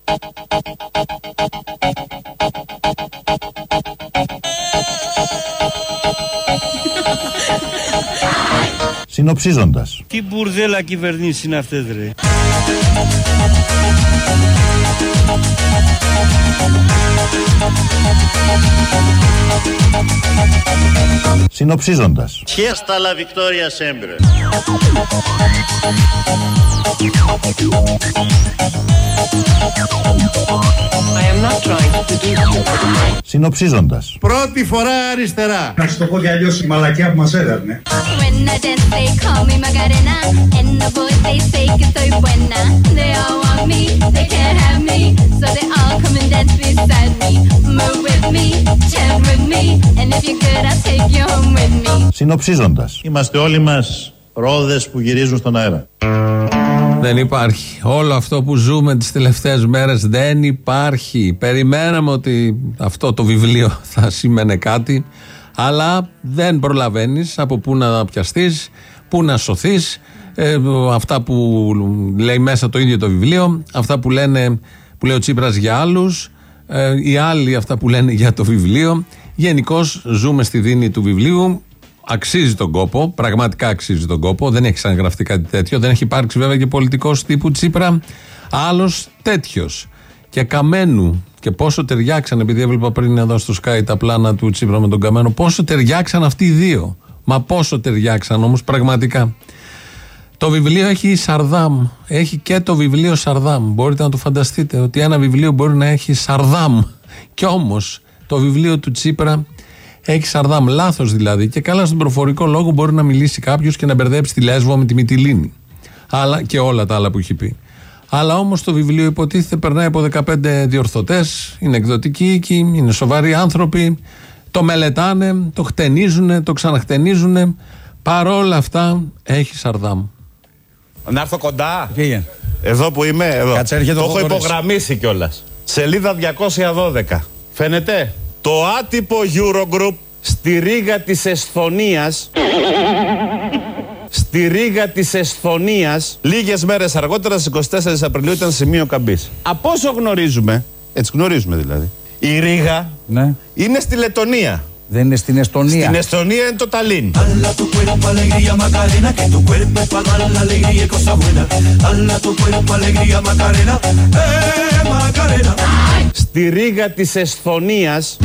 Συνοψίζοντας. Τι μπουρδέλα κυβερνήσεις είναι αυτές, ρε? Συνοψίζοντας. Fiesta la victoria sempre. I am not trying to do. Συνοψίζοντας. Πρώτη φορά αριστερά. Να σου το πω κι αλλιώς, η μαλακιά που μας έδερνε. When I dance they call me Macarena and the boys they say que soy buena. They all want me, they can't have me, so they all come and dance beside me. Move with me, chant with me, and if you're good I'll take you home with me. Συνοψίζοντας. Είμαστε όλοι μας ρόδες που γυρίζουν στον αέρα. Δεν υπάρχει. Όλο αυτό που ζούμε τις τελευταίες μέρες δεν υπάρχει. Περιμέναμε ότι αυτό το βιβλίο θα σήμαινε κάτι, αλλά δεν προλαβαίνεις από πού να πιαστείς, πού να σωθείς. Αυτά που λέει μέσα το ίδιο το βιβλίο, αυτά που λέει ο Τσίπρας για άλλους, οι άλλοι αυτά που λένε για το βιβλίο. Γενικώς ζούμε στη δίνη του βιβλίου. Αξίζει τον κόπο, πραγματικά αξίζει τον κόπο. Δεν έχει ξαναγραφτεί κάτι τέτοιο. Δεν έχει υπάρξει βέβαια και πολιτικός τύπου Τσίπρα άλλος τέτοιος. Και Καμένου. Και πόσο ταιριάξαν, επειδή έβλεπα πριν εδώ στο Sky τα πλάνα του Τσίπρα με τον Καμένο, πόσο ταιριάξαν αυτοί οι δύο. Μα πόσο ταιριάξαν όμως πραγματικά. Το βιβλίο έχει Σαρδάμ. Έχει και το βιβλίο Σαρδάμ. Μπορείτε να το φανταστείτε ότι ένα βιβλίο μπορεί να έχει Σαρδάμ. Κι όμως το βιβλίο του Τσίπρα έχει Σαρδάμ. Λάθος δηλαδή. Και καλά στον προφορικό λόγο μπορεί να μιλήσει κάποιος και να μπερδέψει τη Λέσβο με τη Μυτιλήνη. Αλλά και όλα τα άλλα που έχει πει. Αλλά όμως το βιβλίο υποτίθεται περνάει από 15 διορθωτές. Είναι εκδοτικοί, είναι σοβαροί άνθρωποι. Το μελετάνε, το χτενίζουνε, το ξαναχτενίζουνε. Παρόλα αυτά έχει Σαρδάμ. Να έρθω κοντά. Πήγαινε. Εδώ που είμαι, εδώ. Κάτσε, το έχω υπογραμμίσει κιόλας. Σελίδα 212. Φαίνεται. Το άτυπο Eurogroup στη Ρήγα της Εσθονίας. Στη Ρήγα της Εσθονίας, λίγες μέρες αργότερα, στις 24 Απριλίου, ήταν σημείο καμπής. Από όσο γνωρίζουμε, έτσι γνωρίζουμε δηλαδή, η Ρήγα είναι στη Λετονία. Δεν είναι στην Εστονία. Στην Εστονία είναι το Ταλίν. Στη Ρήγα της Εσθονίας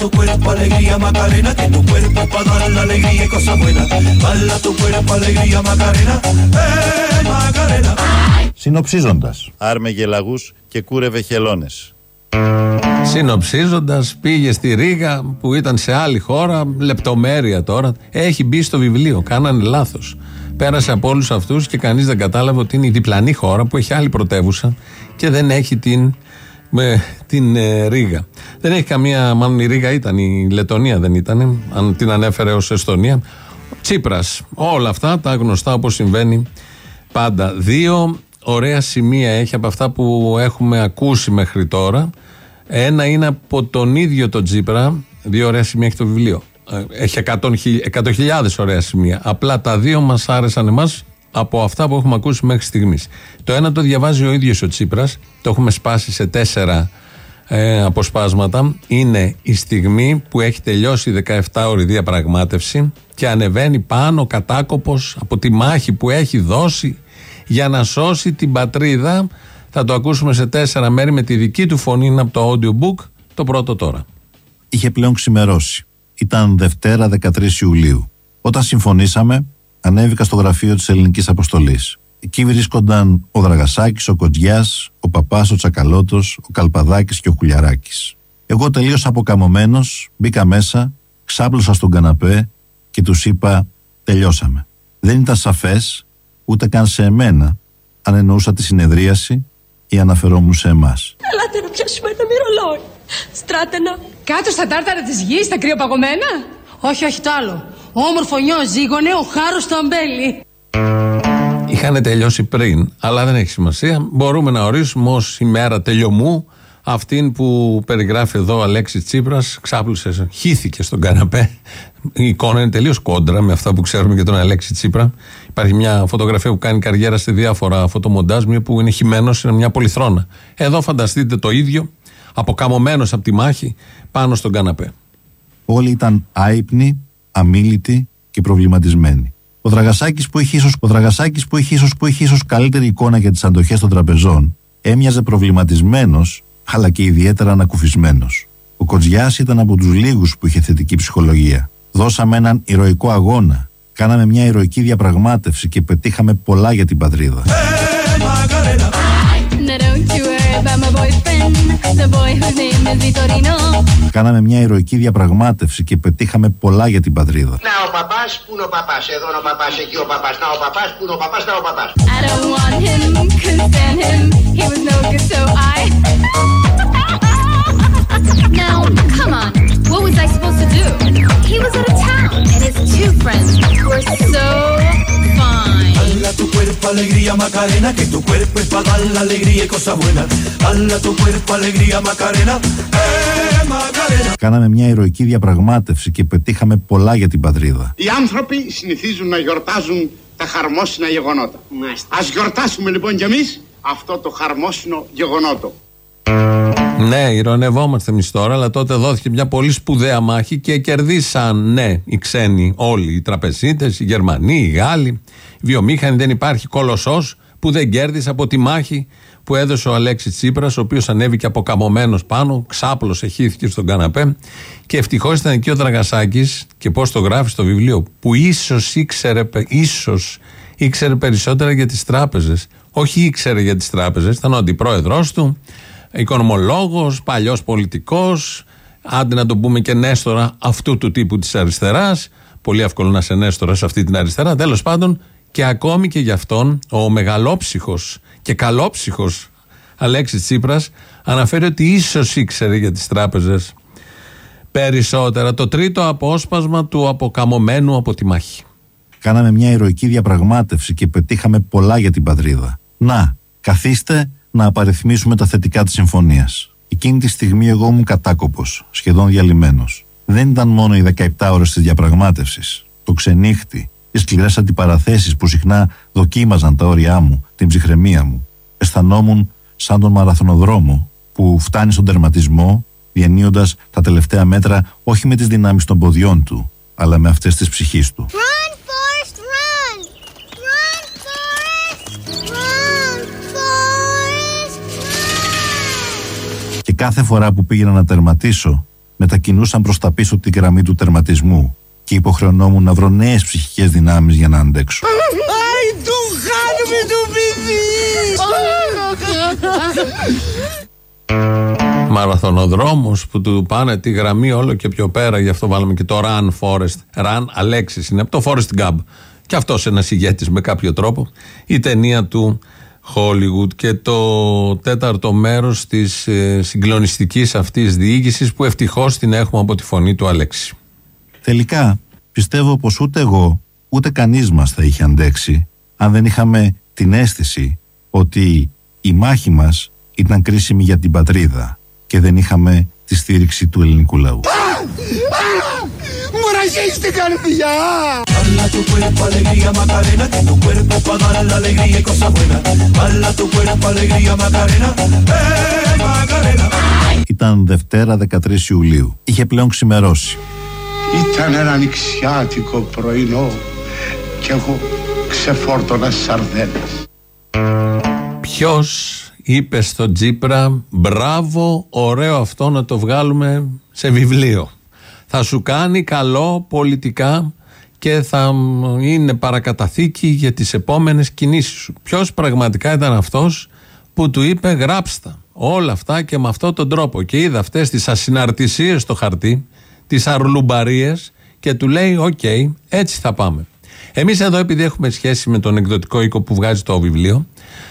Συνοψίζοντας. Άρμεγε λαγούς και κούρευε χελώνες. Συνοψίζοντας, πήγε στη Ρήγα που ήταν σε άλλη χώρα, λεπτομέρεια τώρα. Έχει μπει στο βιβλίο, κάνανε λάθος. Πέρασε από όλους αυτούς και κανείς δεν κατάλαβε ότι είναι η διπλανή χώρα που έχει άλλη πρωτεύουσα και δεν έχει την Ρήγα. Δεν έχει καμία, μάλλον η Ρήγα ήταν, η Λετονία δεν ήταν, αν την ανέφερε ως Εστονία. Τσίπρας, όλα αυτά τα γνωστά όπως συμβαίνει πάντα. Δύο ωραία σημεία έχει από αυτά που έχουμε ακούσει μέχρι τώρα. Ένα είναι από τον ίδιο τον Τσίπρα. Δύο ωραία σημεία έχει το βιβλίο. Έχει 100.000 ωραία σημεία. Απλά τα δύο μας άρεσαν εμάς από αυτά που έχουμε ακούσει μέχρι στιγμής. Το ένα το διαβάζει ο ίδιος ο Τσίπρας. Το έχουμε σπάσει σε 4 αποσπάσματα. Είναι η στιγμή που έχει τελειώσει η 17ωρη διαπραγμάτευση και ανεβαίνει πάνω κατάκοπος από τη μάχη που έχει δώσει για να σώσει την πατρίδα. Θα το ακούσουμε σε 4 μέρη με τη δική του φωνή, είναι από το audiobook. Το πρώτο τώρα. Είχε πλέον ξημερώσει. Ήταν Δευτέρα 13 Ιουλίου. Όταν συμφωνήσαμε, ανέβηκα στο γραφείο της Ελληνικής Αποστολής. Εκεί βρίσκονταν ο Δραγασάκης, ο Κοντζιάς, ο Παπάς, ο Τσακαλώτος, ο Καλπαδάκης και ο Χουλιαράκης. Εγώ τελείως αποκαμωμένος μπήκα μέσα, ξάπλωσα στον καναπέ και τους είπα: τελειώσαμε. Δεν ήταν σαφές ούτε καν σε εμένα αν εννοούσα τη συνεδρίαση ή αναφερόμουν σε εμάς. Ελάτε να πιάσουμε ένα μυρολόι. Στράτενα. Κάτω στα τάρταρα της γης, στα κρυοπαγωμένα. Όχι, όχι το άλλο. Όμορφο νιό ζήγωνε ο Χάρος στο αμπέλι. Είχαν τελειώσει πριν, αλλά δεν έχει σημασία. Μπορούμε να ορίσουμε ως ημέρα τελειωμού Αυτήν που περιγράφει εδώ ο Αλέξης Τσίπρας, ξάπλωσε, χύθηκε στον καναπέ. Η εικόνα είναι τελείως κόντρα με αυτά που ξέρουμε για τον Αλέξη Τσίπρα. Υπάρχει μια φωτογραφία που κάνει καριέρα σε διάφορα φωτομοντάζ, μια που είναι χυμένος, είναι μια πολυθρόνα. Εδώ φανταστείτε το ίδιο, αποκαμωμένος από τη μάχη, πάνω στον καναπέ. Όλοι ήταν άυπνοι, αμίλητοι και προβληματισμένοι. Ο Δραγασάκης που είχε ίσως καλύτερη εικόνα για τις αντοχές των τραπεζών, έμοιαζε προβληματισμένος, αλλά και ιδιαίτερα ανακουφισμένος. Ο Κοτζιάς ήταν από τους λίγους που είχε θετική ψυχολογία. Δώσαμε έναν ηρωικό αγώνα, κάναμε μια ηρωική διαπραγμάτευση και πετύχαμε πολλά για την πατρίδα. Κάναμε μια ηρωική διαπραγμάτευση και πετύχαμε πολλά για την πατρίδα. Να ο παπάς, πού είναι ο παπάς, εδώ είναι ο παπάς, εκεί ο παπάς, να ο παπάς, πού είναι ο παπάς, να ο παπάς. I don't want him, couldn't stand him, he was no good so I Now, come on, what was I supposed to do? He was out of town and his two friends were so fine. Dala tu cuerpo alegría Macarena, que tu cuerpo es para dar la alegría y cosas buenas. Dala tu cuerpo alegría Macarena, Macarena. Κάναμε μια ηρωική διαπραγμάτευση και πετύχαμε πολλά για την πατρίδα. Οι άνθρωποι συνηθίζουν να γιορτάζουν τα χαρμόσυνα γεγονότα. Ας γιορτάσουμε λοιπόν κι εμείς αυτό το χαρμόσυνο γεγονότο. Ναι, ειρωνευόμαστε εμείς τώρα, αλλά τότε δόθηκε μια πολύ σπουδαία μάχη και κερδίσαν, ναι, οι ξένοι όλοι, οι τραπεζίτες, οι Γερμανοί, οι Γάλλοι, οι βιομήχανοι. Δεν υπάρχει κολοσσός που δεν κέρδισε από τη μάχη που έδωσε ο Αλέξης Τσίπρας, ο οποίος ανέβηκε αποκαμωμένος πάνω, ξάπλωσε, χύθηκε στον καναπέ. Και ευτυχώς ήταν εκεί ο Δραγασάκης, και πώς το γράφει στο βιβλίο, που ίσως ήξερε περισσότερα για τις τράπεζες. Όχι ήξερε για τις τράπεζες, ήταν ο αντιπρόεδρος του, οικονομολόγος, παλιός πολιτικός, άντε να τον πούμε και νέστορα αυτού του τύπου της αριστεράς. Πολύ εύκολο να είσαι νέστορα σε αυτή την αριστερά. Τέλος πάντων, και ακόμη και γι' αυτόν ο μεγαλόψυχος και καλόψυχος Αλέξης Τσίπρας αναφέρει ότι ίσως ήξερε για τις τράπεζες περισσότερα. Το τρίτο απόσπασμα του αποκαμωμένου από τη μάχη. Κάναμε μια ηρωική διαπραγμάτευση και πετύχαμε πολλά για την πατρίδα. Να, καθίστε να απαριθμίσουμε τα θετικά της συμφωνίας. Εκείνη τη στιγμή εγώ ήμουν κατάκοπος, σχεδόν διαλυμένος. Δεν ήταν μόνο οι 17 ώρες της διαπραγμάτευσης, το ξενύχτη, οι σκληρές αντιπαραθέσεις που συχνά δοκίμαζαν τα όρια μου, την ψυχραιμία μου. Αισθανόμουν σαν τον μαραθωνοδρόμο που φτάνει στον τερματισμό, διανύοντας τα τελευταία μέτρα όχι με τις δυνάμεις των ποδιών του, αλλά με αυτές της ψυχής του. Run, Forrest, run! Run, Forrest! Run, Forrest, run! Και κάθε φορά που πήγαινα να τερματίσω, μετακινούσαν προς τα πίσω τη γραμμή του τερματισμού και υποχρεωνόμουν να βρω νέες ψυχικές δυνάμεις για να αντέξω. Αϊ, του χάνουμε το παιδί! Μαραθωνοδρόμος που του πάνε τη γραμμή όλο και πιο πέρα, γι' αυτό βάλαμε και το Run Forrest. Run Αλέξης είναι από το Forrest Gump. Και αυτός ένας ηγέτης με κάποιο τρόπο. Η ταινία του Hollywood. Και το τέταρτο μέρος της συγκλονιστικής αυτής διοίκησης που ευτυχώς την έχουμε από τη φωνή του Αλέξη. Τελικά πιστεύω πως ούτε εγώ ούτε κανείς μας θα είχε αντέξει αν δεν είχαμε την αίσθηση ότι η μάχη μας ήταν κρίσιμη για την πατρίδα και δεν είχαμε τη στήριξη του ελληνικού λαού. Μου ραγείς την καρδιά! Bala tu cuerpo alegría Macarena, que tu cuerpo es para dar la alegría y cosas buenas. Bala tu cuerpo alegría Macarena, Macarena. Ήταν Δευτέρα 13 Ιουλίου. Είχε πλέον ξημερώσει. Ήταν ένα νηξιάτικο πρωινό και εγώ ξεφόρτωνα σαρδέλες. Ποιος είπε στον Τσίπρα, μπράβο, ωραίο αυτό να το βγάλουμε σε βιβλίο. Θα σου κάνει καλό πολιτικά και θα είναι παρακαταθήκη για τις επόμενες κινήσεις σου. Ποιος πραγματικά ήταν αυτός που του είπε γράψτα όλα αυτά και με αυτόν τον τρόπο, και είδα αυτές τις ασυναρτησίες στο χαρτί, τις αρλουμπαρίες, και του λέει οκ, έτσι θα πάμε. Εμείς εδώ, επειδή έχουμε σχέση με τον εκδοτικό οίκο που βγάζει το βιβλίο,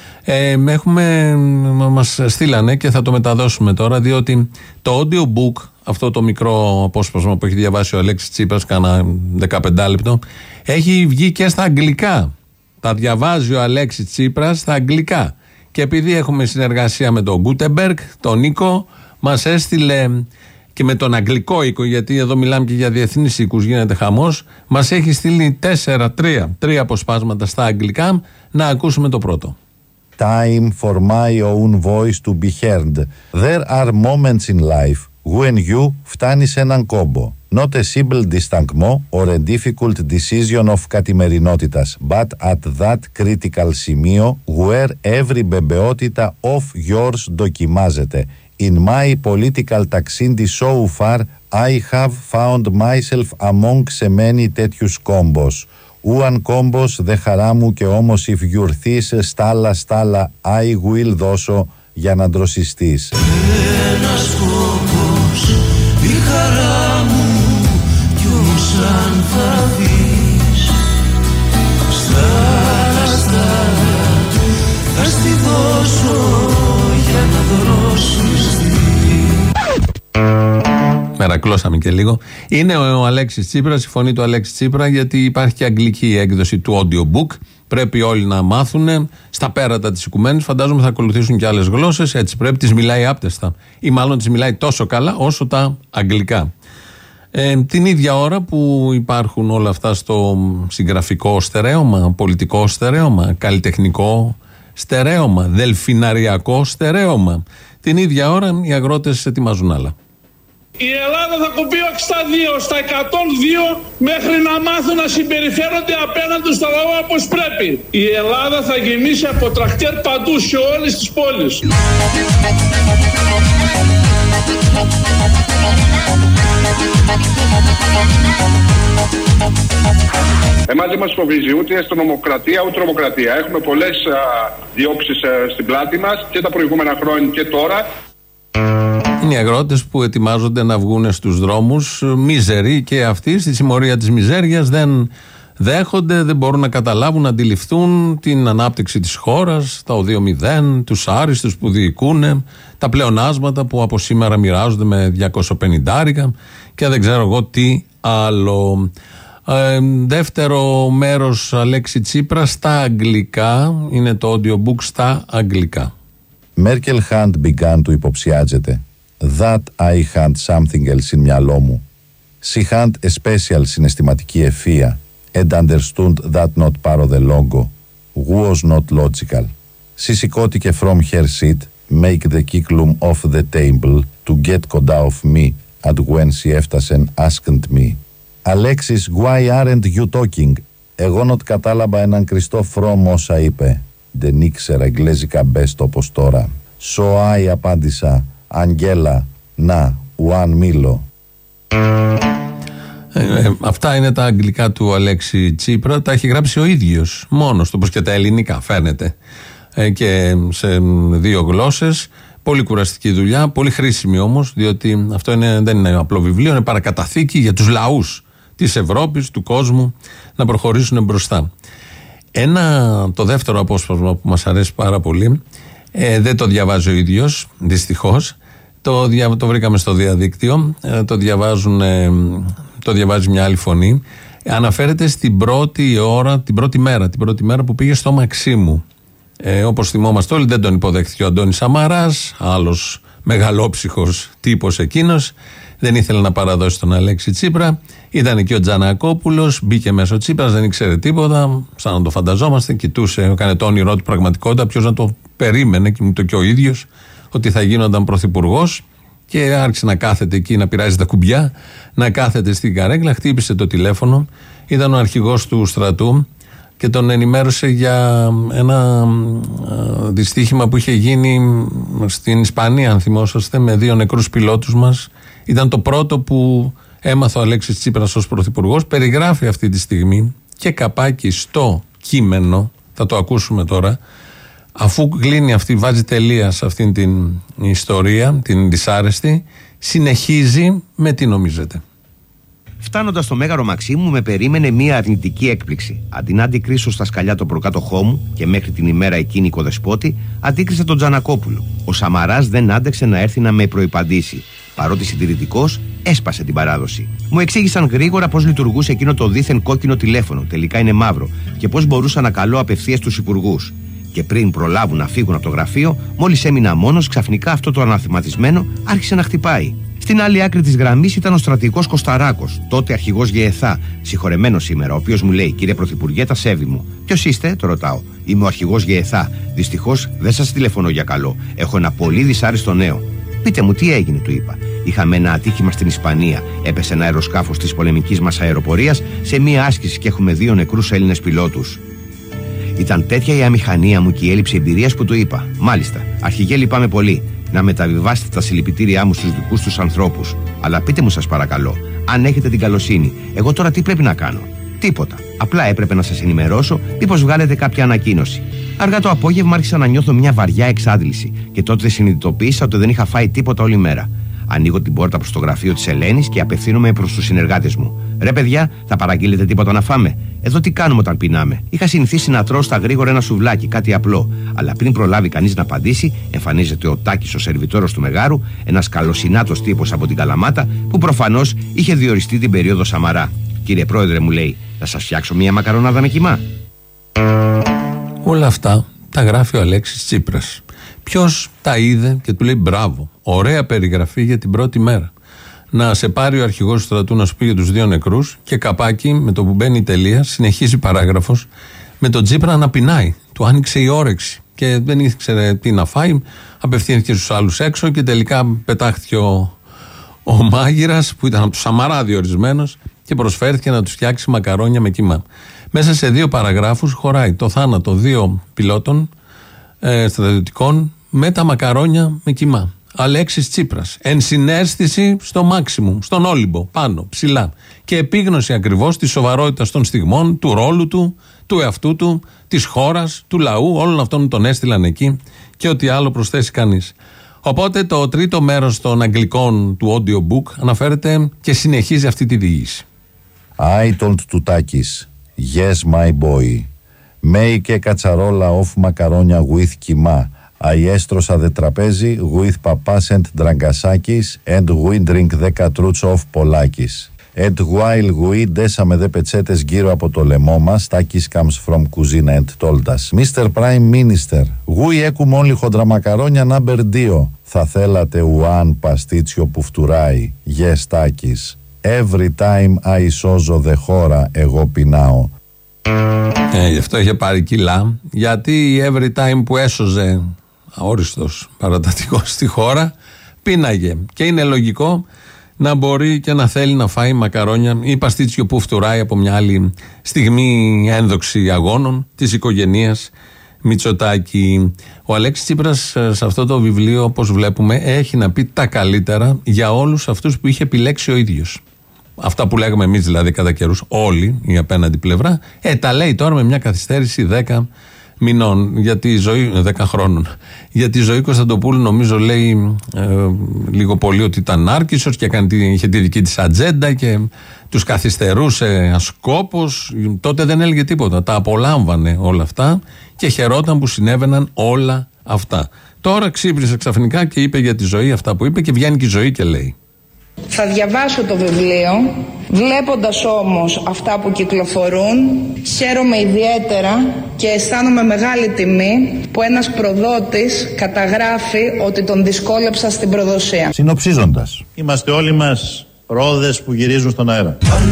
μας στείλανε και θα το μεταδώσουμε τώρα, διότι το audiobook, αυτό το μικρό απόσπασμα που έχει διαβάσει ο Αλέξης Τσίπρας, κάνα 15 λεπτό, έχει βγει και στα αγγλικά. Τα διαβάζει ο Αλέξης Τσίπρας στα αγγλικά. Και επειδή έχουμε συνεργασία με τον Γκούτεμπεργκ, τον Νίκο, μας έστειλε, και με τον αγγλικό οίκο, γιατί εδώ μιλάμε και για διεθνείς οίκους, γίνεται χαμός, μας έχει στείλει τρία αποσπάσματα στα αγγλικά. Να ακούσουμε το πρώτο. Time for my own voice to be heard. There are moments in life when you φτάνει σε έναν κόμπο. Not a simple δισταγμό or a difficult decision of καθημερινότητας, but at that critical σημείο where every βεβαιότητα of yours δοκιμάζεται. In my political ταξίδι so far, I have found myself among σε many τέτοιους κόμπος. Ουαν κόμπος δε χαρά μου και όμως if γιουρθείς στάλα I will δώσω για να ντροσιστείς. Ένας κόμπος η χαρά μου κι όμως αν θα δεις στάλα θα στη δώσω για να ντροσιστείς. Μερακλώσαμε και λίγο. Είναι ο Αλέξης Τσίπρας, η φωνή του Αλέξη Τσίπρα, γιατί υπάρχει και αγγλική έκδοση του audiobook. Πρέπει όλοι να μάθουν στα πέρατα της οικουμένης. Φαντάζομαι θα ακολουθήσουν και άλλες γλώσσες. Έτσι πρέπει, τις μιλάει άπτεστα. Ή μάλλον τις μιλάει τόσο καλά όσο τα αγγλικά. Την ίδια ώρα που υπάρχουν όλα αυτά στο συγγραφικό στερέωμα, πολιτικό στερέωμα, καλλιτεχνικό στερέωμα, δελφιναριακό στερέωμα, την ίδια ώρα οι αγρότες ετοιμάζουν άλλα. Η Ελλάδα θα κοπεί όχι στα 2, στα 102 μέχρι να μάθουν να συμπεριφέρονται απέναντι στο λαό όπως πρέπει. Η Ελλάδα θα γεμίσει από τρακτέρ παντού σε όλες τις πόλεις. Εμάς δεν μας φοβίζει ούτε αστυνομοκρατία ούτε τρομοκρατία. Έχουμε πολλές διώξεις στην πλάτη μας και τα προηγούμενα χρόνια και τώρα. Είναι οι αγρότες που ετοιμάζονται να βγουν στους δρόμους, μίζεροι και αυτοί στη συμμορία της μιζέριας, δεν δέχονται, δεν μπορούν να καταλάβουν, να αντιληφθούν την ανάπτυξη της χώρας, τα 2-0, τους άριστους που διοικούν, τα πλεονάσματα που από σήμερα μοιράζονται με 250 και δεν ξέρω εγώ τι άλλο. Δεύτερο μέρος Αλέξη Τσίπρα στα αγγλικά, είναι το audiobook στα αγγλικά. Μέρκελ Χαντ began του υποψιάζεται. That I had something else in μυαλό μου. She had a special συναισθηματική ευφυΐα and understood that not part of the logo was not logical. She σηκώθηκε from her seat, make the kiklum off the table to get κοντά of me and when she έφτασε asked me Alexis, why aren't you talking? Εγώ not κατάλαβα έναν Κριστόφ Φρόμ όσα είπε. Δεν ήξερα εγγλέζικα μπέστο όπως τώρα. So I απάντησα Αγγέλα, να, ουάν μίλο. Αυτά είναι τα αγγλικά του Αλέξη Τσίπρα. Τα έχει γράψει ο ίδιος μόνος του, όπως και τα ελληνικά φαίνεται, και σε 2 γλώσσες. Πολύ κουραστική δουλειά, πολύ χρήσιμη όμως, διότι αυτό δεν είναι απλό βιβλίο, είναι παρακαταθήκη για τους λαούς της Ευρώπης, του κόσμου, να προχωρήσουν μπροστά. Το δεύτερο απόσπασμα που μας αρέσει πάρα πολύ, δεν το διαβάζει ο ίδιος, δυστυχώς, το βρήκαμε στο διαδίκτυο, το διαβάζει μια άλλη φωνή. Αναφέρεται στην πρώτη ώρα, την πρώτη μέρα που πήγε στο Μαξίμου. Όπως θυμόμαστε όλοι, δεν τον υποδέχθηκε ο Αντώνης Σαμαράς, άλλος μεγαλόψυχος τύπος εκείνος. Δεν ήθελε να παραδώσει τον Αλέξη Τσίπρα. Ήταν εκεί ο Τζανακόπουλος, μπήκε μέσα ο Τσίπρας, δεν ήξερε τίποτα, σαν να το φανταζόμαστε. Κοιτούσε, έκανε το όνειρό του πραγματικότητα. Ποιος να το περίμενε, και ο ίδιος, ότι θα γίνονταν πρωθυπουργός. Και άρχισε να κάθεται εκεί, να πειράζει τα κουμπιά, να κάθεται στην καρέκλα. Χτύπησε το τηλέφωνο. Ήταν ο αρχηγός του στρατού και τον ενημέρωσε για ένα δυστύχημα που είχε γίνει στην Ισπανία, αν θυμόσαστε, με 2 νεκρούς πιλότους μας. Ήταν το πρώτο που έμαθε ο Αλέξης Τσίπρας ως πρωθυπουργός. Περιγράφει αυτή τη στιγμή και καπάκι στο κείμενο, θα το ακούσουμε τώρα, αφού κλείνει αυτή, βάζει τελεία σε αυτήν την ιστορία, την δυσάρεστη, συνεχίζει με τι νομίζετε. Φτάνοντας στο Μέγαρο Μαξίμου, με περίμενε μία αρνητική έκπληξη. Αντί να αντικρίσω στα σκαλιά τον προκάτοχό μου και μέχρι την ημέρα εκείνη οικοδεσπότη, αντίκρισα τον Τζανακόπουλο. Ο Σαμαράς δεν άντεξε να έρθει να με προϋπαντήσει. Παρότι συντηρητικός, έσπασε την παράδοση. Μου εξήγησαν γρήγορα πώς λειτουργούσε εκείνο το δίθεν κόκκινο τηλέφωνο, τελικά είναι μαύρο, και πώς μπορούσα να καλώ απευθείας τους υπουργούς. Και πριν προλάβουν να φύγουν από το γραφείο, μόλις έμεινα μόνος, ξαφνικά αυτό το αναθεματισμένο άρχισε να χτυπάει. Στην άλλη άκρη της γραμμής ήταν ο στρατηγός Κωσταράκος, τότε αρχηγός ΓΕΘΑ, συγχωρεμένος σήμερα, ο οποίος μου λέει: «Κύριε Πρωθυπουργέ, τα σέβη μου». «Ποιος είστε?» το ρωτάω. «Είμαι ο αρχηγός ΓΕΘΑ. Δυστυχώς δεν σας τηλεφωνώ για καλό. Έχω ένα πολύ δυσάρεστο νέο». «Πείτε μου, τι έγινε?» του είπα. «Είχαμε ένα ατύχημα στην Ισπανία. Έπεσε ένα αεροσκάφος της πολεμικής μας αεροπορίας σε μία άσκηση και έχουμε 2 νεκρούς Έλληνες πιλότους». Ήταν τέτοια η αμηχανία μου και η έλλειψη εμπειρίας που του είπα: «Μάλιστα, αρχηγέ, λυπάμαι πολύ. Να μεταβιβάσετε τα συλληπιτήριά μου στους δικούς τους ανθρώπους. Αλλά πείτε μου, σας παρακαλώ, αν έχετε την καλοσύνη, εγώ τώρα τι πρέπει να κάνω?» «Τίποτα. Απλά έπρεπε να σας ενημερώσω, μήπως βγάλετε κάποια ανακοίνωση». Αργά το απόγευμα άρχισα να νιώθω μια βαριά εξάντληση και τότε συνειδητοποίησα ότι δεν είχα φάει τίποτα όλη μέρα. Ανοίγω την πόρτα προς το γραφείο της Ελένης και απευθύνομαι προς τους συνεργάτες μου. «Ρε παιδιά, θα παραγγείλετε τίποτα να φάμε? Εδώ τι κάνουμε όταν πεινάμε?» Είχα συνηθίσει να τρώω στα γρήγορα ένα σουβλάκι, κάτι απλό. Αλλά πριν προλάβει κανείς να απαντήσει, εμφανίζεται ο Τάκης, ο σερβιτόρος του Μεγάρου, ένας καλοσυνάτος τύπος από την Καλαμάτα, που προφανώς είχε διοριστεί την περίοδο Σαμαρά. «Κύριε Πρόεδρε», μου λέει, «θα σας φτιάξω μια μακαρονάδα με κιμά». Όλα αυτά τα γράφει ο Αλέξης Τσίπρας. Ποιος τα είδε και του λέει μπράβο, ωραία περιγραφή για την πρώτη μέρα. Να σε πάρει ο αρχηγός του στρατού να σου πει για τους 2 νεκρούς και καπάκι με το που μπαίνει η τελεία, συνεχίζει παράγραφος με τον Τσίπρα να πεινάει. Του άνοιξε η όρεξη και δεν ήξερε τι να φάει. Απευθύνθηκε στους άλλους έξω και τελικά πετάχθηκε ο μάγειρας που ήταν από του Σαμαρά διορισμένος και προσφέρθηκε να τους φτιάξει μακαρόνια με κιμά. Μέσα σε 2 παραγράφους χωράει το θάνατο 2 πιλότων στρατιωτικών με τα μακαρόνια με κιμά. Αλέξης Τσίπρας. Ενσυναίσθηση στο μάξιμουμ, στον Όλυμπο, πάνω, ψηλά. Και επίγνωση ακριβώς της σοβαρότητας των στιγμών, του ρόλου του, του εαυτού του, της χώρας, του λαού, όλων αυτών τον έστειλαν εκεί και ό,τι άλλο προσθέσει κανείς. Οπότε το τρίτο μέρος των αγγλικών του audiobook αναφέρεται και συνεχίζει αυτή τη διήγηση. I told to Takis, yes my boy, make a κατσαρόλα of μακαρόνια with κιμά. I έστρωσα the τραπέζι with papas and dragasakis and we drink 10 troots of Polakis. And while we ντέσαμε δε πετσέτες γύρω από το λαιμό μας, Takis comes from κουζίνα and told us, Mr. Prime Minister, we έκουμε όλοι χοντραμακαρόνια number 2. Θα θέλατε one παστίτσιο που φτουράει, yes Takis. Every time I σώζω δε χώρα, εγώ πεινάω. Γι' αυτό είχε πάρει κιλά, γιατί every time που έσωζε αόριστος παρατατικός στη χώρα, πίναγε. Και είναι λογικό να μπορεί και να θέλει να φάει μακαρόνια ή παστίτσιο που φτουράει από μια άλλη στιγμή ένδοξη αγώνων της οικογενείας Μητσοτάκη. Ο Αλέξης Τσίπρας σε αυτό το βιβλίο, όπως βλέπουμε, έχει να πει τα καλύτερα για όλους αυτούς που είχε επιλέξει ο ίδιος. Αυτά που λέγαμε εμείς δηλαδή κατά καιρούς, όλοι η απέναντι πλευρά, τα λέει τώρα με μια καθυστέρηση 10 μηνών, για τη ζωή, 10 χρόνων. Για τη ζωή Κωνσταντοπούλου νομίζω λέει λίγο πολύ ότι ήταν άρκισσος και είχε τη δική της ατζέντα και τους καθυστερούσε ασκόπως. Τότε δεν έλεγε τίποτα, τα απολάμβανε όλα αυτά και χαιρόταν που συνέβαιναν όλα αυτά. Τώρα ξύπνησε ξαφνικά και είπε για τη ζωή αυτά που είπε και βγαίνει και η ζωή και λέει. Θα διαβάσω το βιβλίο, βλέποντας όμως αυτά που κυκλοφορούν, χαίρομαι ιδιαίτερα και αισθάνομαι μεγάλη τιμή που ένας προδότης καταγράφει ότι τον δυσκόλεψα στην προδοσία. Συνοψίζοντας, είμαστε όλοι μας ρόδες που γυρίζουν στον αέρα.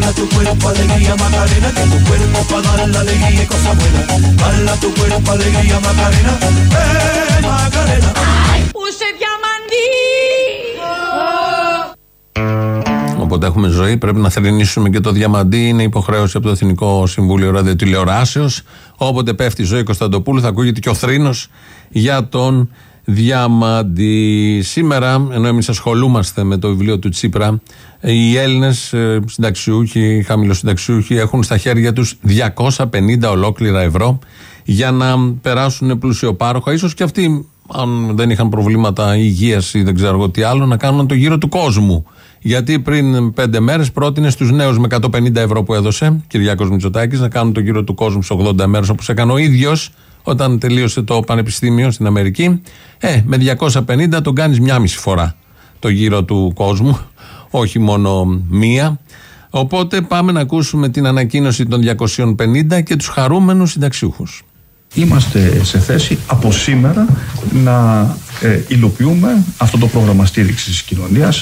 Οπότε έχουμε ζωή, πρέπει να θρηνήσουμε και το διαμαντί. Είναι υποχρέωση από το Εθνικό Συμβούλιο Ραδιοτηλεοράσεως. Όποτε πέφτει η ζωή Κωνσταντοπούλου, θα ακούγεται και ο θρήνος για τον διαμαντί. Σήμερα, ενώ εμείς ασχολούμαστε με το βιβλίο του Τσίπρα, οι Έλληνες συνταξιούχοι, χαμηλοσυνταξιούχοι, έχουν στα χέρια τους 250 ολόκληρα ευρώ για να περάσουν πλουσιοπάροχα. Ίσως και αυτοί, αν δεν είχαν προβλήματα υγείας ή δεν ξέρω εγώ τι άλλο, να κάνουν το γύρο του κόσμου. Γιατί πριν 5 μέρες πρότεινε στους νέους με 150 ευρώ που έδωσε Κυριάκος Μητσοτάκης να κάνουν το γύρο του κόσμου σε 80 μέρες, όπως έκανε ο ίδιος όταν τελείωσε το πανεπιστήμιο στην Αμερική. Με 250 τον κάνεις 1,5 φορά το γύρο του κόσμου, όχι μόνο μία. Οπότε πάμε να ακούσουμε την ανακοίνωση των 250 και τους χαρούμενους συνταξιούχους. Είμαστε σε θέση από σήμερα να υλοποιούμε αυτό το πρόγραμμα στήριξης της κοινωνίας.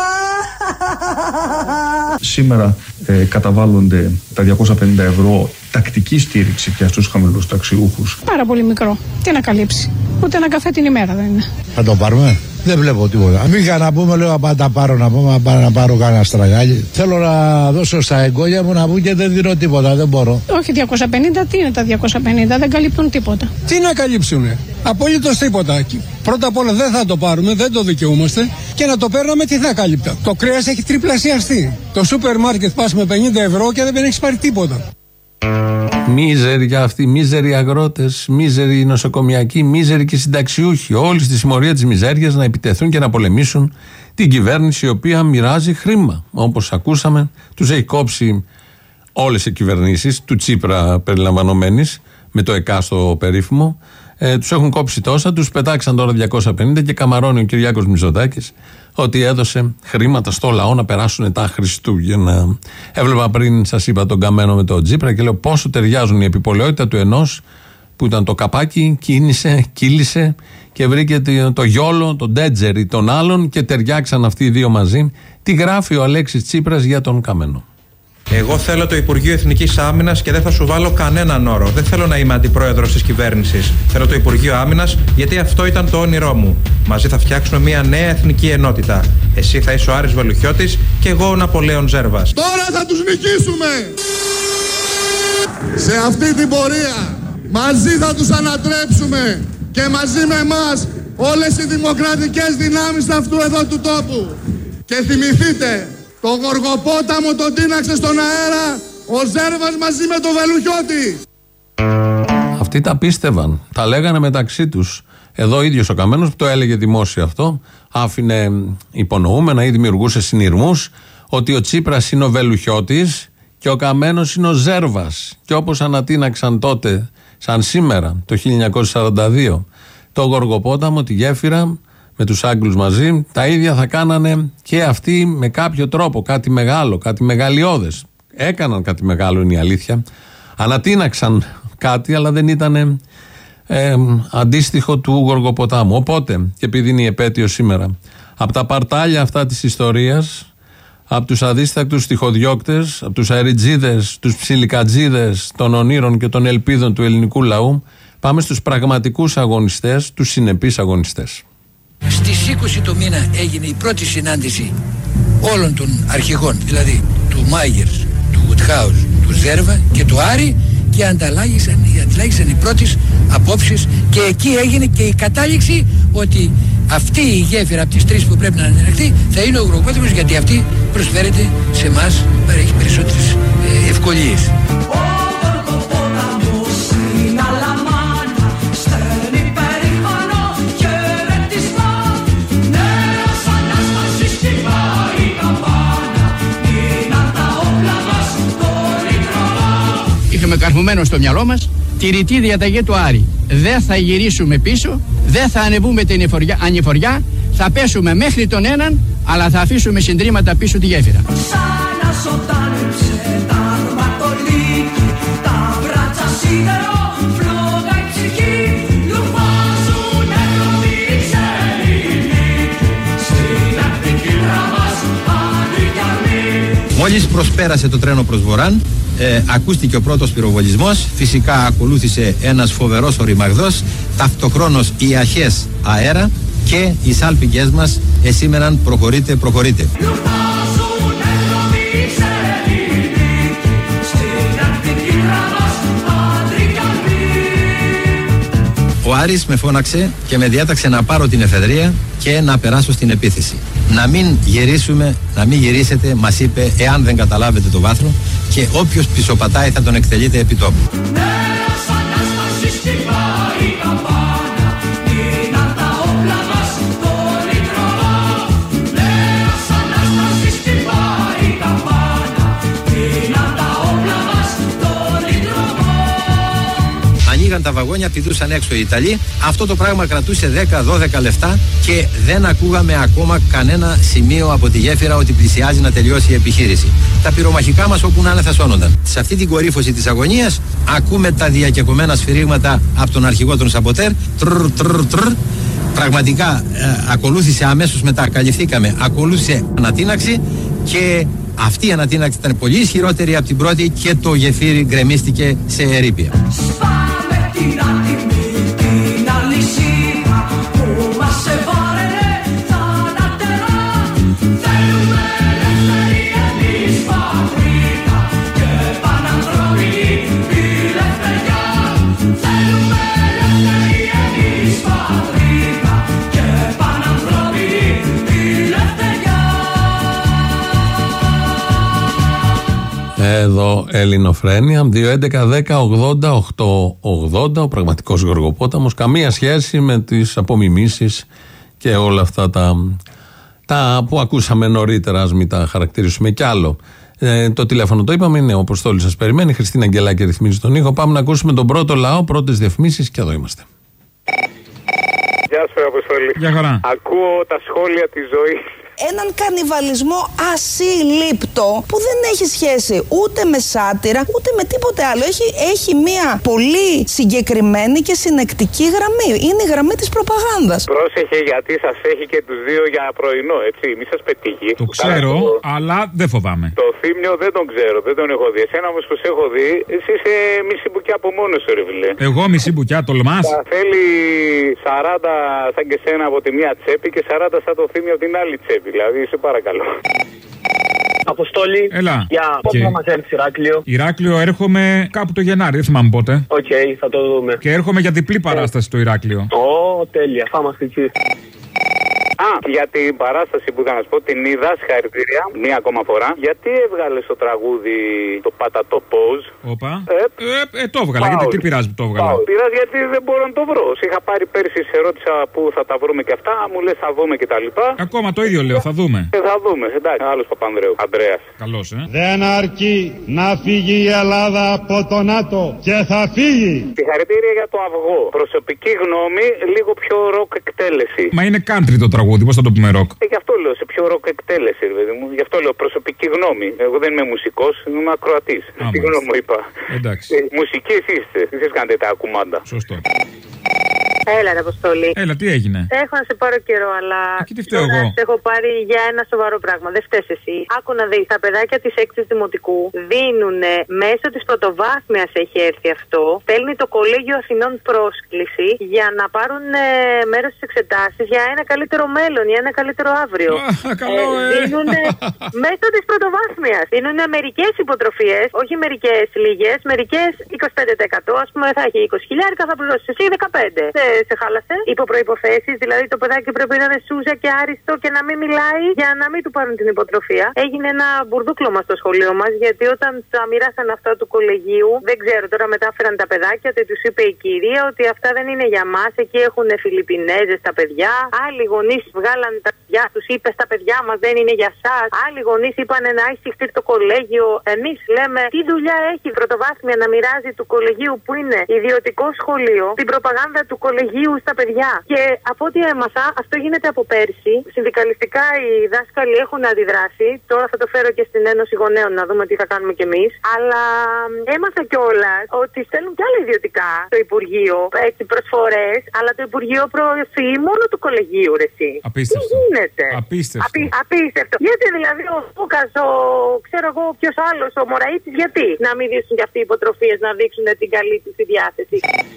Σήμερα καταβάλλονται τα 250 ευρώ τακτική στήριξη και στους χαμηλούς ταξιούχους. Πάρα πολύ μικρό. Τι να καλύψει. Ούτε ένα καφέ την ημέρα δεν είναι. Θα το πάρουμε. Δεν βλέπω τίποτα. Μην να πούμε, λέω, να τα πάρω, να πάρω κανένα στραγάλι. Θέλω να δώσω στα εγγόνια μου να βγουν και δεν δίνω τίποτα. Δεν μπορώ. Όχι, 250, τι είναι τα 250, δεν καλύπτουν τίποτα. Τι να καλύψουνε, απολύτως τίποτα. Πρώτα απ' όλα δεν θα το πάρουμε, δεν το δικαιούμαστε. Και να το παίρναμε, τι θα κάλυπτα. Το κρέας έχει τριπλασιαστεί. Το σούπερ μάρκετ πας με 50 ευρώ και δεν έχεις πάρει τίποτα. Μίζεροι για αυτοί, μίζεροι αγρότες, μίζεροι νοσοκομιακοί, μίζεροι και συνταξιούχοι. Όλοι στη συμμορία της μιζέριας να επιτεθούν και να πολεμήσουν την κυβέρνηση η οποία μοιράζει χρήμα. Όπως ακούσαμε, τους έχει κόψει όλες οι κυβερνήσεις, του Τσίπρα περιλαμβανομένης, με το ΕΚΑ στο περίφημο. Τους έχουν κόψει τόσα, τους πετάξαν τώρα 250 και καμαρώνει ο Κυριάκος Μητσοτάκης ότι έδωσε χρήματα στο λαό να περάσουν τα Χριστούγεννα. Έβλεπα πριν, σας είπα, τον καμένο με τον Τσίπρα και λέω πόσο ταιριάζουν η επιπολαιότητα του ενός που ήταν το καπάκι, κύλησε και βρήκε το γιόλο, τον τέτζερι των άλλων και ταιριάξαν αυτοί οι δύο μαζί. Τι γράφει ο Αλέξης Τσίπρας για τον καμένο. Εγώ θέλω το Υπουργείο Εθνικής Άμυνας και δεν θα σου βάλω κανέναν όρο. Δεν θέλω να είμαι αντιπρόεδρος της κυβέρνησης. Θέλω το Υπουργείο Άμυνας γιατί αυτό ήταν το όνειρό μου. Μαζί θα φτιάξουμε μια νέα εθνική ενότητα. Εσύ θα είσαι ο Άρης Βελουχιώτης και εγώ ο Ναπολέον Ζέρβας. Τώρα θα τους νικήσουμε! Σε αυτή την πορεία μαζί θα τους ανατρέψουμε και μαζί με εμάς όλες οι δημοκρατικές δυνάμεις αυτού εδώ του τόπου. Και θυμηθείτε, το Γοργοπόταμο τον τίναξε στον αέρα ο Ζέρβας μαζί με τον Βελουχιώτη. Αυτοί τα πίστευαν, τα λέγανε μεταξύ τους. Εδώ ο ίδιος ο Καμένος που το έλεγε δημόσια αυτό, άφηνε υπονοούμενα ή δημιουργούσε συνειρμούς ότι ο Τσίπρας είναι ο Βελουχιώτης και ο Καμένος είναι ο Ζέρβας. Και όπως ανατείναξαν τότε, σαν σήμερα, το 1942, το Γοργοπόταμο, τη γέφυρα, με τους Άγγλους μαζί, τα ίδια θα κάνανε και αυτοί με κάποιο τρόπο, κάτι μεγάλο, κάτι μεγαλειώδες. Έκαναν κάτι μεγάλο, είναι η αλήθεια. Ανατείναξαν κάτι, αλλά δεν ήταν αντίστοιχο του Γοργοποτάμου. Οπότε, και επειδή είναι η επέτειο σήμερα, από τα παρτάλια αυτά της ιστορίας, από τους αδίστακτους στιχοδιώκτες, από τους αεριτζίδες, τους ψιλικατζίδες των ονείρων και των ελπίδων του ελληνικού λαού, πάμε στους πραγματικούς αγωνιστές, τους συνεπείς αγωνιστές. Στις 20 το μήνα έγινε η πρώτη συνάντηση όλων των αρχηγών, δηλαδή του Μάγερς, του Γουτχάους, του Ζέρβα και του Άρη, και αντιλάγησαν οι πρώτες απόψεις και εκεί έγινε και η κατάληξη ότι αυτή η γέφυρα από τις τρεις που πρέπει να ανελεχθεί θα είναι ο Γοργοπόταμος, γιατί αυτή προσφέρεται σε εμάς, παρέχει περισσότερες ευκολίες. Είχαμε καρφωμένο στο μυαλό μας τη ρητή διαταγή του Άρη. Δεν θα γυρίσουμε πίσω, δεν θα ανεβούμε την ανηφοριά, θα πέσουμε μέχρι τον έναν, αλλά θα αφήσουμε συντρίμματα πίσω τη γέφυρα. Μόλις προσπέρασε το τρένο προς Βορράν, ακούστηκε ο πρώτος πυροβολισμός, φυσικά ακολούθησε ένας φοβερός οριμαγδός, ταυτοχρόνως οι αρχές αέρα και οι σάλπιγγες μας εσήμεναν προχωρείτε, προχωρείτε. Ο Άρης με φώναξε και με διάταξε να πάρω την εφεδρεία και να περάσω στην επίθεση. Να μην γυρίσουμε, να μην γυρίσετε, μας είπε, εάν δεν καταλάβετε το βάθρο, και όποιος πισωπατάει θα τον εκτελείτε επί τόπου. Ανοίγαν βγαίναν τα βαγόνια, πηδούσαν έξω οι Ιταλοί. Αυτό το πράγμα κρατούσε 10-12 λεπτά και δεν ακούγαμε ακόμα κανένα σημείο από τη γέφυρα ότι πλησιάζει να τελειώσει η επιχείρηση. Τα πυρομαχικά μας όπου να είναι θα σώνονταν. Σε αυτή την κορύφωση της αγωνίας ακούμε τα διακεκομένα σφυρίγματα από τον αρχηγό των Σαμποτέρ. Πραγματικά ακολούθησε αμέσως μετά, καλυφθήκαμε, ακολούθησε ανατείναξη και αυτή η ανατείναξη ήταν πολύ ισχυρότερη από την πρώτη και το γεφύρι γκρεμίστηκε σε ερείπια. Εδώ Ελληνοφρένεια 2.11.10.80.880. Ο πραγματικός Γοργοπόταμος. Καμία σχέση με τις απομιμήσεις και όλα αυτά τα που ακούσαμε νωρίτερα. Ας μην τα χαρακτηρίσουμε κι άλλο. Το τηλέφωνο το είπαμε, είναι ο Αποστόλης σας περιμένει. Η Χριστίνα Αγγελάκη ρυθμίζει τον ήχο. Πάμε να ακούσουμε τον πρώτο λαό, πρώτες διαφημίσεις και εδώ είμαστε. Γεια σου, Αποστόλη. Γεια χαρά. Ακούω τα σχόλια της ζωής. Έναν κανιβαλισμό ασύλληπτο που δεν έχει σχέση ούτε με σάτυρα ούτε με τίποτε άλλο. Έχει μια πολύ συγκεκριμένη και συνεκτική γραμμή. Είναι η γραμμή της προπαγάνδας. Πρόσεχε, γιατί σας έχει και τους δύο για πρωινό, έτσι. Μη σας πετύχει. Το ξέρω, αλλά δεν φοβάμαι. Το Θύμιο δεν τον ξέρω, δεν τον έχω δει. Εσένα όμως που σε έχω δει, εσύ είσαι μισή μπουκιά από μόνος σου, ρε φιλέ. Εγώ μισή μπουκιά, τολμάς. Θέλει 40 σαν και σένα από τη μία τσέπη και 40 σαν το Θύμιο από την άλλη τσέπη. Δηλαδή, σε παρακαλώ. Αποστόλη, έλα. Για πότε θα μας έρθει Ηράκλειο? Ηράκλειο έρχομαι κάπου το Γενάρη, δεν θυμάμαι πότε. Οκ, θα το δούμε. Και έρχομαι για διπλή παράσταση στο Ηράκλειο. Τέλεια, θα είμαστε εκεί. Για την παράσταση που θα να σου πω, την είδα, συγχαρητήρια, μία ακόμα φορά. Γιατί έβγαλες το τραγούδι το Πάτα το Pose? Όπα. Το έβγαλα, γιατί τι πειράζει που το έβγαλα? Πειράζει γιατί δεν μπορώ να το βρω. Σε είχα πάρει πέρσι, σε ρώτησα πού θα τα βρούμε και αυτά, μου λες θα δούμε και τα λοιπά. Ακόμα το ίδιο λέω, θα δούμε. Θα δούμε, εντάξει, άλλος Παπανδρέου, Ανδρέας. Καλώς, Δεν αρκεί να φύγει η Ελλάδα από το ΝΑΤΟ και θα φύγει. Συγχαρητήρια για το αυγό. Προσωπική γνώμη, λίγο πιο ροκ εκτέλεση. Μα είναι country το τραγούδι, πώς θα το πούμε ροκ? Γι' αυτό λέω σε πιο ροκ εκτέλεση, παιδί μου. Γι' αυτό λέω προσωπική γνώμη. Εγώ δεν είμαι μουσικός, είμαι ακροατής. Τι γνώμη μου είπα. Εντάξει. Μουσική είστε. Εσείς κάνετε τα κουμάντα. Σωστό. Έλα, ρε Αποστόλη. Έλα, τι έγινε? Έχω να σε πάρω καιρό, αλλά. Και τι φταίω εγώ? Σε έχω πάρει για ένα σοβαρό πράγμα. Δεν φταίς εσύ. Άκου να δεις. Τα παιδάκια της 6ης Δημοτικού δίνουν μέσω της πρωτοβάθμιας, έχει έρθει αυτό. Στέλνει το Κολέγιο Αθηνών πρόσκληση για να πάρουν μέρος στις εξετάσεις για ένα καλύτερο μέλλον, για ένα καλύτερο αύριο. Δίνουν μέσω της πρωτοβάθμιας. Δίνουν μερικές υποτροφίες, όχι μερικές λίγες, μερικές 25%. Ας πούμε θα έχει 20.000, θα πληρώσεις εσύ 15. Σε χάλασε. Υπό προϋποθέσεις, δηλαδή το παιδάκι πρέπει να είναι σούζα και άριστο και να μην μιλάει για να μην του πάρουν την υποτροφία. Έγινε ένα μπουρδούκλωμα στο σχολείο μας, γιατί όταν τα μοιράσαν αυτά του κολεγίου, δεν ξέρω, τώρα μετάφεραν τα παιδάκια και τους είπε η κυρία ότι αυτά δεν είναι για μας. Εκεί έχουν Φιλιππινέζες τα παιδιά. Άλλοι γονείς βγάλαν τα παιδιά τους, είπε στα παιδιά μας δεν είναι για σας. Άλλοι γονείς είπαν να έχει συχτεί το κολέγιο. Εμείς λέμε τι δουλειά έχει η πρωτοβάθμια να μοιράζει του κολεγίου που είναι ιδιωτικό σχολείο την προπαγάνδα του κολεγίου στα παιδιά. Και από ό,τι έμαθα, αυτό γίνεται από πέρσι. Συνδικαλιστικά οι δάσκαλοι έχουν αντιδράσει. Τώρα θα το φέρω και στην Ένωση Γονέων να δούμε τι θα κάνουμε κι εμείς. Αλλά έμαθα κιόλας ότι στέλνουν κι άλλα ιδιωτικά στο Υπουργείο προσφορές, αλλά το Υπουργείο προωθεί μόνο του κολεγίου, ρε εσύ. Απίστευτο. Τι γίνεται? Απίστευτο. Γιατί δηλαδή ο Φούκας, ξέρω εγώ ποιος άλλος, ο Μωραΐτης, γιατί να μην δείξουν κι αυτοί οι υποτροφίες, να δείξουν την καλή τους τη διάθεση?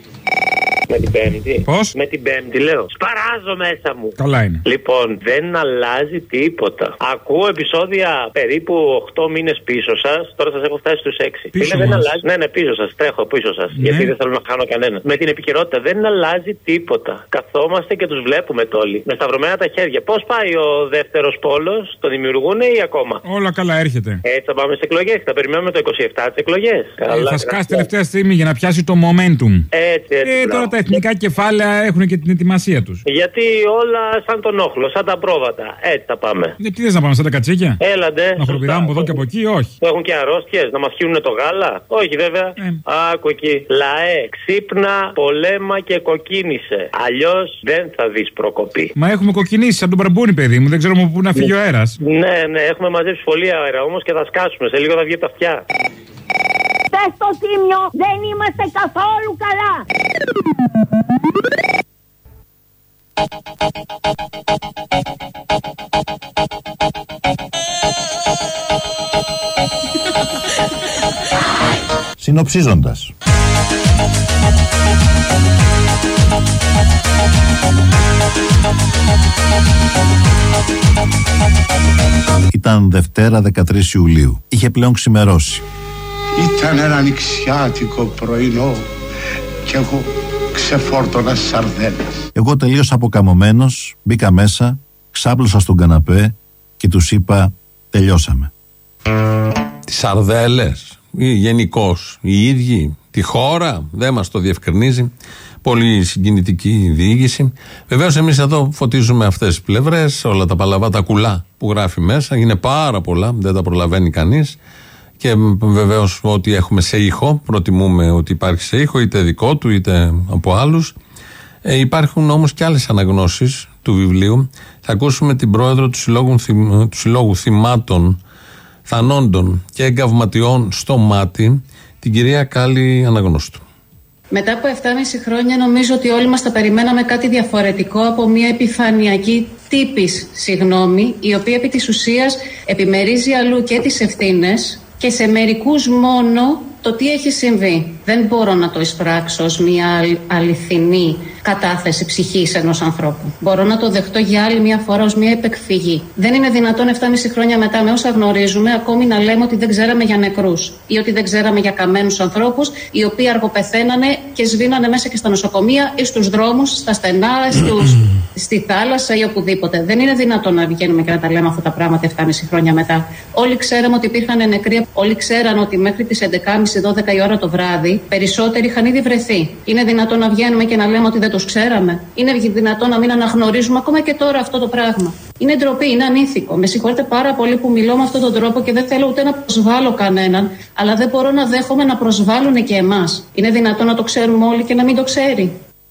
Με την Πέμπτη. Πώς? Με την Πέμπτη λέω. Σπαράζω μέσα μου. Καλά είναι. Λοιπόν, δεν αλλάζει τίποτα. Ακούω επεισόδια περίπου 8 μήνες πίσω σας. Τώρα σας έχω φτάσει στους 6. Πίσω δεν αλλάζει. Ναι, πίσω σας. Τρέχω πίσω σας. Ναι. Γιατί δεν θέλω να χάνω κανένα. Με την επικαιρότητα δεν αλλάζει τίποτα. Καθόμαστε και τους βλέπουμε όλοι. Με σταυρωμένα τα χέρια. Πώς πάει ο δεύτερος πόλος? Το δημιουργούν ή ακόμα? Όλα καλά, έρχεται. Έτσι θα πάμε στις εκλογές. Θα περιμένουμε το 27 τις εκλογές. Θα σκάσει τελευταία στιγμή για να πιάσει το momentum. Έτσι. Τώρα τα εθνικά κεφάλαια έχουν και την ετοιμασία τους. Γιατί όλα σαν τον όχλο, σαν τα πρόβατα. Έτσι τα πάμε. Τι θες να πάμε, σαν τα κατσίκια? Έλαντε. Να χοροπηδάμε από εδώ και από εκεί, όχι. Που έχουν και αρρώστιες, να μας χύνουν το γάλα. Όχι, βέβαια. Άκου εκεί. Λαέ, ξύπνα, πολέμα και κοκκίνησε. Αλλιώς δεν θα δεις προκοπή. Μα έχουμε κοκκινήσει σαν τον μπαρμπούνι, παιδί μου. Δεν ξέρουμε πού να φύγει ο αέρας. Ναι, έχουμε μαζέψει πολύ αέρα όμως και θα σκάσουμε. Σε λίγο θα βγει από τα αυτιά. Στο Τίμιο δεν είμαστε καθόλου καλά. Συνοψίζοντας, ήταν Δευτέρα 13 Ιουλίου. Είχε πλέον ξημερώσει. Ήταν ένα ανοιξιάτικο πρωινό και εγώ ξεφόρτωνα σαρδέλες. Εγώ τελείως αποκαμωμένος μπήκα μέσα, ξάπλωσα στον καναπέ και τους είπα τελειώσαμε. Τις σαρδέλες ή γενικώς οι ίδιοι, τη χώρα, δεν μας το διευκρινίζει. Πολύ συγκινητική διοίκηση. Βεβαίως εμείς εδώ φωτίζουμε αυτές τις πλευρές, όλα τα παλαβά, τα κουλά που γράφει μέσα. Είναι πάρα πολλά, δεν τα προλαβαίνει κανείς. Και βεβαίως ό,τι έχουμε σε ήχο, προτιμούμε ότι υπάρχει σε ήχο, είτε δικό του είτε από άλλους. Υπάρχουν όμως και άλλες αναγνώσεις του βιβλίου. Θα ακούσουμε την πρόεδρο του Συλλόγου Θυμάτων, Θανόντων και Εγκαυματιών στο Μάτι, την κυρία Κάλλη Αναγνώστου. Μετά από 7,5 χρόνια νομίζω ότι όλοι μας θα περιμέναμε κάτι διαφορετικό από μια επιφανειακή τύπης συγγνώμη, η οποία επί της ουσίας επιμερίζει αλλού και τις ευθύνες και σε μερικούς μόνο το τι έχει συμβεί. Δεν μπορώ να το εισπράξω ως μια αληθινή κατάθεση ψυχής ενός ανθρώπου. Μπορώ να το δεχτώ για άλλη μια φορά ως μια επεκφυγή. Δεν είναι δυνατόν 7,5 χρόνια μετά με όσα γνωρίζουμε ακόμη να λέμε ότι δεν ξέραμε για νεκρούς ή ότι δεν ξέραμε για καμένους ανθρώπους οι οποίοι αργοπεθαίνανε και σβήνανε μέσα και στα νοσοκομεία ή στους δρόμους, στα στενά, στη θάλασσα ή οπουδήποτε. Δεν είναι δυνατόν να βγαίνουμε και να τα λέμε αυτά τα πράγματα 7,5 χρόνια μετά. Όλοι ξέραμε ότι υπήρχαν νεκροί, όλοι ξέραν ότι μέχρι τις 11.30-12 η ώρα το βράδυ περισσότεροι είχαν ήδη βρεθεί. Είναι δυνατόν να βγαίνουμε και να λέμε ότι δεν τους ξέραμε? Είναι δυνατόν να μην αναγνωρίζουμε ακόμα και τώρα αυτό το πράγμα? Είναι ντροπή, είναι ανήθικο. Με συγχωρείτε πάρα πολύ που μιλώ με αυτόν τον τρόπο και δεν θέλω ούτε να προσβάλλω κανέναν, αλλά δεν μπορώ να δέχομαι να προσβάλλουν και εμάς. Είναι δυνατόν να το ξέρουμε όλοι και να μην το ξέρει?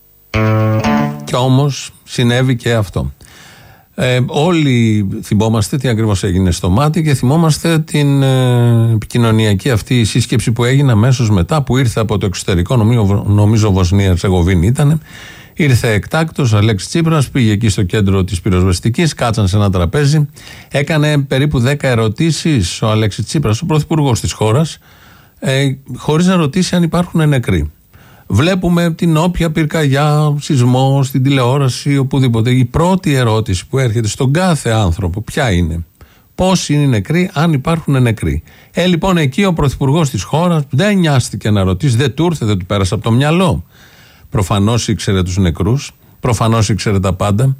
Και όμως συνέβη και αυτό. Όλοι θυμόμαστε τι ακριβώς έγινε στο Μάτι και θυμόμαστε την επικοινωνιακή αυτή σύσκεψη που έγινε αμέσως μετά, που ήρθε από το εξωτερικό, νομίζω Βοσνία Ερζεγοβίνη ήταν. Ήρθε εκτάκτος ο Αλέξης Τσίπρας, πήγε εκεί στο κέντρο της πυροσβεστικής, κάτσαν σε ένα τραπέζι, έκανε περίπου 10 ερωτήσεις ο Αλέξης Τσίπρας, ο πρωθυπουργός της χώρας, χωρίς να ρωτήσει αν υπάρχουν νεκροί. Βλέπουμε την όποια πυρκαγιά, σεισμό, στην τηλεόραση, οπουδήποτε. Η πρώτη ερώτηση που έρχεται στον κάθε άνθρωπο, ποια είναι? Πώς είναι οι νεκροί, αν υπάρχουν νεκροί? Λοιπόν, εκεί ο πρωθυπουργός της χώρας δεν νοιάστηκε να ρωτήσει, δεν του ήρθε, δεν του πέρασε από το μυαλό. Προφανώς ήξερε τους νεκρούς, προφανώς ήξερε τα πάντα,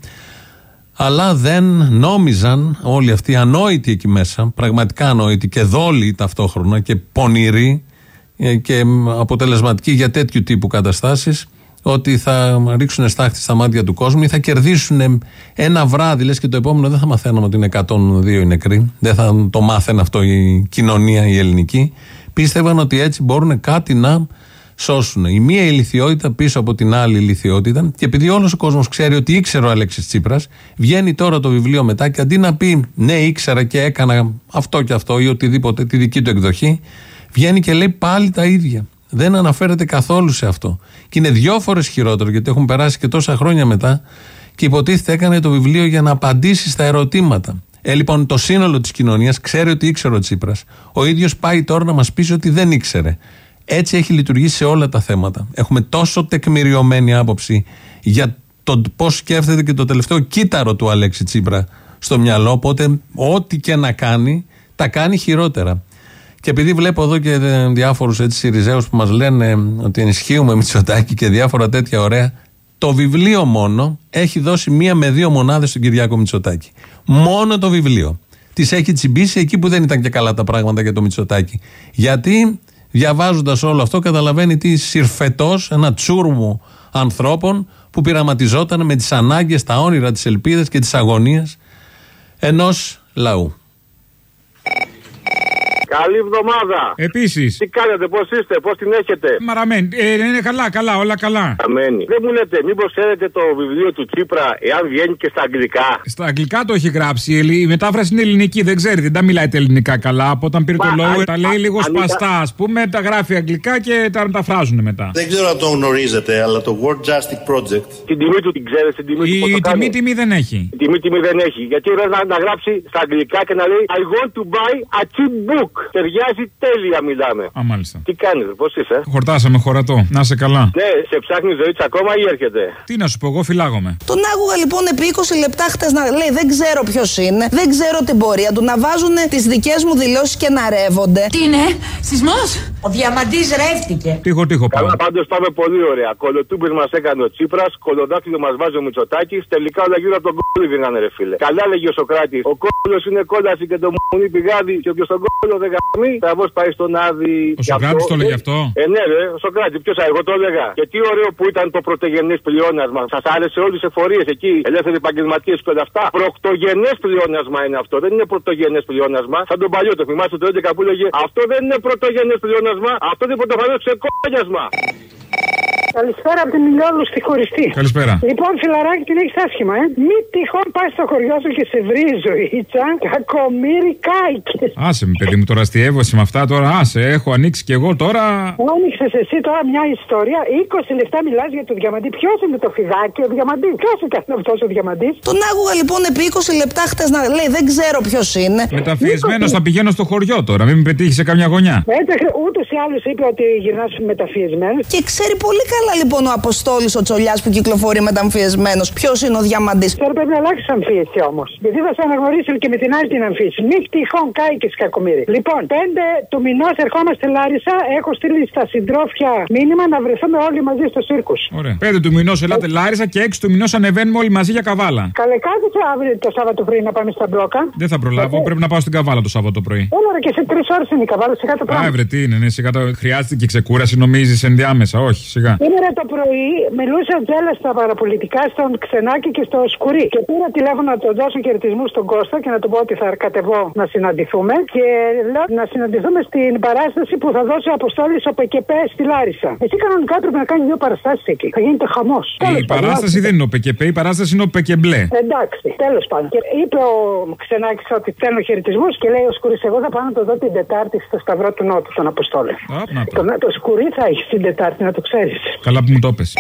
αλλά δεν νόμιζαν όλοι αυτοί ανόητοι εκεί μέσα, πραγματικά ανόητοι και δόλοι ταυτόχρονα και πονηροί και αποτελεσματικοί για τέτοιου τύπου καταστάσεις, ότι θα ρίξουν στάχτη στα μάτια του κόσμου ή θα κερδίσουν ένα βράδυ, λες και το επόμενο δεν θα μαθαίναμε ότι είναι 102 οι νεκροί, δεν θα το μάθαινε αυτό η κοινωνία η ελληνική. Πίστευαν ότι έτσι μπορούν κάτι να σώσουν. Η μία ηλιθιότητα πίσω από την άλλη ηλιθιότητα, και επειδή όλος ο κόσμος ξέρει ότι ήξερε ο Αλέξης Τσίπρας, βγαίνει τώρα το βιβλίο μετά και αντί να πει ναι, ήξερα και έκανα αυτό και αυτό ή οτιδήποτε, τη δική του εκδοχή, βγαίνει και λέει πάλι τα ίδια. Δεν αναφέρεται καθόλου σε αυτό. Και είναι 2 φορές χειρότερο, γιατί έχουν περάσει και τόσα χρόνια μετά και υποτίθεται έκανε το βιβλίο για να απαντήσει στα ερωτήματα. Λοιπόν, το σύνολο της κοινωνίας ξέρει ότι ήξερε ο Τσίπρας. Ο ίδιος πάει τώρα να μας πει ότι δεν ήξερε. Έτσι έχει λειτουργήσει σε όλα τα θέματα. Έχουμε τόσο τεκμηριωμένη άποψη για το πώς σκέφτεται και το τελευταίο κύτταρο του Αλέξη Τσίπρα στο μυαλό. Οπότε, ό,τι και να κάνει, τα κάνει χειρότερα. Και επειδή βλέπω εδώ και διάφορους Συριζέους που μας λένε ότι ενισχύουμε Μητσοτάκη και διάφορα τέτοια ωραία, το βιβλίο μόνο έχει δώσει 1 με 2 μονάδες στον Κυριάκο Μητσοτάκη. Μόνο το βιβλίο. Τις έχει τσιμπήσει εκεί που δεν ήταν και καλά τα πράγματα για το Μητσοτάκη. Γιατί διαβάζοντας όλο αυτό καταλαβαίνει τι συρφετός, ένα τσούρμο ανθρώπων που πειραματιζόταν με τις ανάγκες, τα όνειρα, τις ελπίδες και τις αγωνίες ενός λαού. Καλή εβδομάδα. Επίσης. Τι κάνετε, πώς είστε, πώς την έχετε? Μαραμένη. Είναι καλά, όλα καλά. Αμένη. Δεν μου λέτε, μήπως ξέρετε το βιβλίο του Τσίπρα, εάν βγαίνει και στα αγγλικά? Στα αγγλικά το έχει γράψει. Η μετάφραση είναι ελληνική, δεν ξέρετε. Δεν τα μιλάει τα ελληνικά καλά. Από όταν πήρε το λόγο, τα λέει λίγο σπαστά, ας πούμε. Τα γράφει αγγλικά και τα μεταφράζουν μετά. Δεν ξέρω αν το γνωρίζετε, αλλά το World Justice Project. Την τιμή του την ξέρετε, την τιμή του. Η τιμή δεν έχει. Η τιμή δεν έχει. Γιατί ωραία να γράψει στα αγγλικά και να λέει I want to buy a cheap book. Ταιριάζει τέλεια, μιλάμε. Α, μάλιστα. Τι κάνεις, πώς είσαι? Χορτάσαμε χωρατό. Να είσαι καλά. Ναι, σε ψάχνει η ζωή της ακόμα ή έρχεται? Τι να σου πω, εγώ φυλάγομαι. Τον άκουγα λοιπόν επί 20 λεπτά χτες να λέει δεν ξέρω ποιος είναι, δεν ξέρω την πορεία του, να βάζουν τις δικές μου δηλώσεις και να ρεύονται. Τι είναι, σεισμός? Ο Διαμαντής ρεύτηκε. Τύχο. Καλά, πάντως πάμε πολύ ωραία. Κολοτούμπες μας έκανε ο Τσίπρας, κολοδάκτυλο μας βάζει ο Μητσοτάκης, τελικά όλα γύρω από τον κόλλο βγαίνανε, ρε φίλε. Καλά λέγει ο Σοκράτης. Ο κόλλος είναι κόλαση και το μουνί πηγάδι, και όποιος τον κόλλο δεν γαμεί, θα βος πάει στον Άδη. Ο Σοκράτης το λέγει αυτό? Ναι, ρε, ο Σοκράτης, ποιος εγώ το έλεγα. Και τι ωραίο που ήταν το πρωτογενές πλεόνασμα. Σας άρεσε όλες τις εφορίες εκεί, ελεύθεροι επαγγελματίες και όλα αυτά. Πρωτογενές πλεόνασμα είναι αυτό, δεν είναι πρωτογενές πλεόνασμα. Σαν τον παλιό, το θυμάστε το 11 που έλεγε αυτό δεν είναι πρωτογενές πλεόνασμα, αυτό είναι πρωτοφανές ξεκόλιασμα. Καλησπέρα από την Ηλιόλου στη Χωριστή. Καλησπέρα. Λοιπόν, φιλαράκι, την έχεις άσχημα, Μη τυχόν πας στο χωριό σου και σε βρει η ζωήτσα, κακομοίρη κάηκες. Άσε με, παιδί μου, τώρα αστιεύωση με αυτά τώρα. Άσε, έχω ανοίξει κι εγώ τώρα. Άνοιξες εσύ τώρα μια ιστορία, 20 λεπτά μιλάς για το Διαμαντή. Ποιος είναι το φιδάκι, ο Διαμαντή? Ποιος ήταν αυτός ο Διαμαντής? Τον άκουγα λοιπόν επί 20 λεπτά χτες να λέει δεν ξέρω ποιος είναι. Μεταφιεσμένος θα πηγαίνω στο χωριό τώρα, μην με πετύχει σε καμιά γωνιά. Ούτως ή άλλως είπε ότι γυρνάς μεταφιεσμένος. Και ξέρει πολύ καλά λοιπόν ο Αποστόλης ο Τσολιάς που κυκλοφορεί μεταμφιεσμένος ποιος είναι ο Διαμαντής. Τώρα πρέπει να αλλάξει αμφίεση όμως. Γιατί θα σε αναγνωρίσουν και με την άλλη την αμφίεση. Μη τυχόν κάηκες κακομοίρη. Λοιπόν, 5 του μηνός ερχόμαστε Λάρισα. Έχω στείλει στα συντρόφια μήνυμα να βρεθούμε όλοι μαζί στο Σύρκους. Ωραία. 5 του μηνός ελάτε Λάρισα και 6 του μηνός ανεβαίνουμε όλοι μαζί για Καβάλα. Καλέ, κάθεσαι αύριο το Σάββατο πρωί να πάμε στα μπλόκα. Δεν θα προλάβω, πρέπει να πάω στην Καβάλα το Σάββατο πρωί. Όλα και σε 3 ώρες είναι η Καβάλα, σιγά το πράγμα. Άβρε, τι είναι, ναι, σιγά το. Χρειάζεται και ξεκούραση, νομίζεις ενδιάμεσα, όχι, σιγά. Σήμερα το πρωί μιλούσε ο Τζέλας στα παραπολιτικά, στον Ξενάκη και στο Σκουρί. Και πήρα τηλέφωνο να τον δώσω χαιρετισμού στον Κώστα και να του πω ότι θα κατεβώ να συναντηθούμε. Και λέω να συναντηθούμε στην παράσταση που θα δώσει ο Αποστόλης ο ΠΚΠ στη Λάρισα. Εσύ κανονικά πρέπει να κάνει 2 παραστάσεις εκεί. Θα γίνεται χαμός. Η παράσταση δεν είναι ο ΠΚΠ, η παράσταση είναι ο ΠΚΜΠλε. Εντάξει, τέλος πάντων. Και είπε ο Ξενάκης ότι θέλω χαιρετισμού και λέει ο Σκουρί, εγώ θα πάω να το δω την Τετάρτη στο Σταυρό του Νότου, τον Αποστόλη. Το Σκουρί θα έχει την Τετάρτη, να το ξέρεις. Καλά που μου το πες.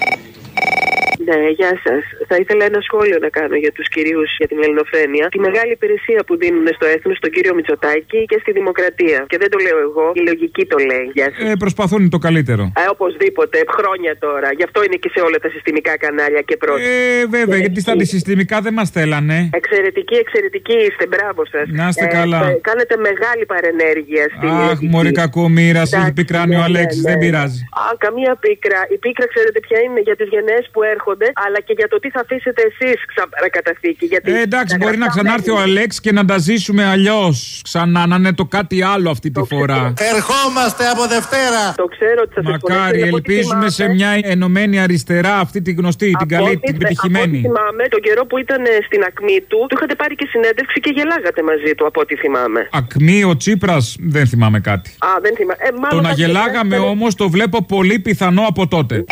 Ναι, γεια σας. Θα ήθελα ένα σχόλιο να κάνω για τους κυρίους για την ελληνοφρένεια. Τη μεγάλη υπηρεσία που δίνουν στο έθνος, στον κύριο Μητσοτάκη και στη δημοκρατία. Και δεν το λέω εγώ, η λογική το λέει. Γεια σας. Προσπαθούν το καλύτερο. Οπωσδήποτε, χρόνια τώρα. Γι' αυτό είναι και σε όλα τα συστημικά κανάλια και πρώτα. Βέβαια, γιατί στα αντισυστημικά δεν μας θέλανε. Εξαιρετικοί είστε, μπράβο σας. Να είστε καλά. Κάνετε μεγάλη παρενέργεια στην. Αχ, μωρή κακομοίρα, έχει πικράνει ο Αλέξης, δεν πειράζει. Καμία πίκρα. Η πίκρα ξέρετε ποια είναι για τις γενναίες που έρχονται. Αλλά και για το τι θα αφήσετε εσείς παρακαταθήκη. Εντάξει, μπορεί να ξανάρθει ο Αλέξης και να τα ζήσουμε αλλιώς. Ξανά να είναι το κάτι άλλο αυτή τη φορά. Ερχόμαστε από Δευτέρα. Το ξέρω ότι θα μακάρι, ελπίζουμε σε μια ενωμένη αριστερά, αυτή τη γνωστή, την καλή, την πετυχημένη. Από ό,τι θυμάμαι, τον καιρό που ήταν στην ακμή του είχατε πάρει και συνέντευξη και γελάγατε μαζί του, από ό,τι θυμάμαι. Ακμή ο Τσίπρας, δεν θυμάμαι κάτι. Δεν θυμάμαι. Το να γελάγαμε όμως το βλέπω πολύ πιθανό από τότε.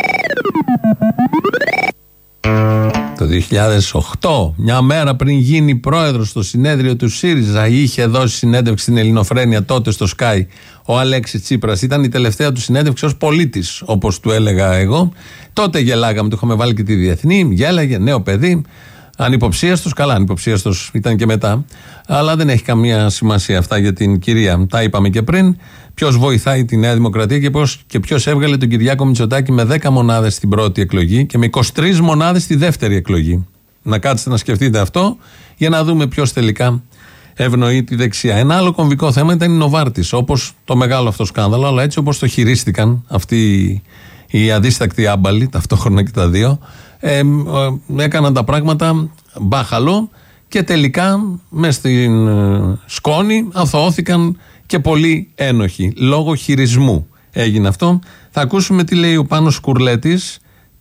Το 2008, μια μέρα πριν γίνει πρόεδρος στο συνέδριο του ΣΥΡΙΖΑ, είχε δώσει συνέντευξη στην Ελληνοφρένεια τότε στο Sky ο Αλέξης Τσίπρας. Ήταν η τελευταία του συνέντευξη ως πολίτης, όπως του έλεγα εγώ. Τότε γελάγαμε, του είχαμε βάλει και τη διεθνή, γέλαγε, νέο παιδί. Ανυποψίαστος, καλά, ανυποψίαστος ήταν και μετά. Αλλά δεν έχει καμία σημασία αυτά για την κυρία. Τα είπαμε και πριν. Ποιος βοηθάει τη Νέα Δημοκρατία και ποιος έβγαλε τον Κυριάκο Μητσοτάκη με 10 μονάδες στην πρώτη εκλογή και με 23 μονάδες στη δεύτερη εκλογή. Να κάτσετε να σκεφτείτε αυτό για να δούμε ποιος τελικά ευνοεί τη δεξιά. Ένα άλλο κομβικό θέμα ήταν η Νοβάρτης, όπως το μεγάλο αυτό σκάνδαλο, αλλά έτσι όπως το χειρίστηκαν αυτοί οι αδίστακτοι άμπαλοι, ταυτόχρονα και τα δύο. Έκαναν τα πράγματα μπάχαλο και τελικά μες στην σκόνη αθωώθηκαν και πολύ ένοχοι. Λόγω χειρισμού έγινε αυτό. Θα ακούσουμε τι λέει ο Πάνος Κουρλέτης,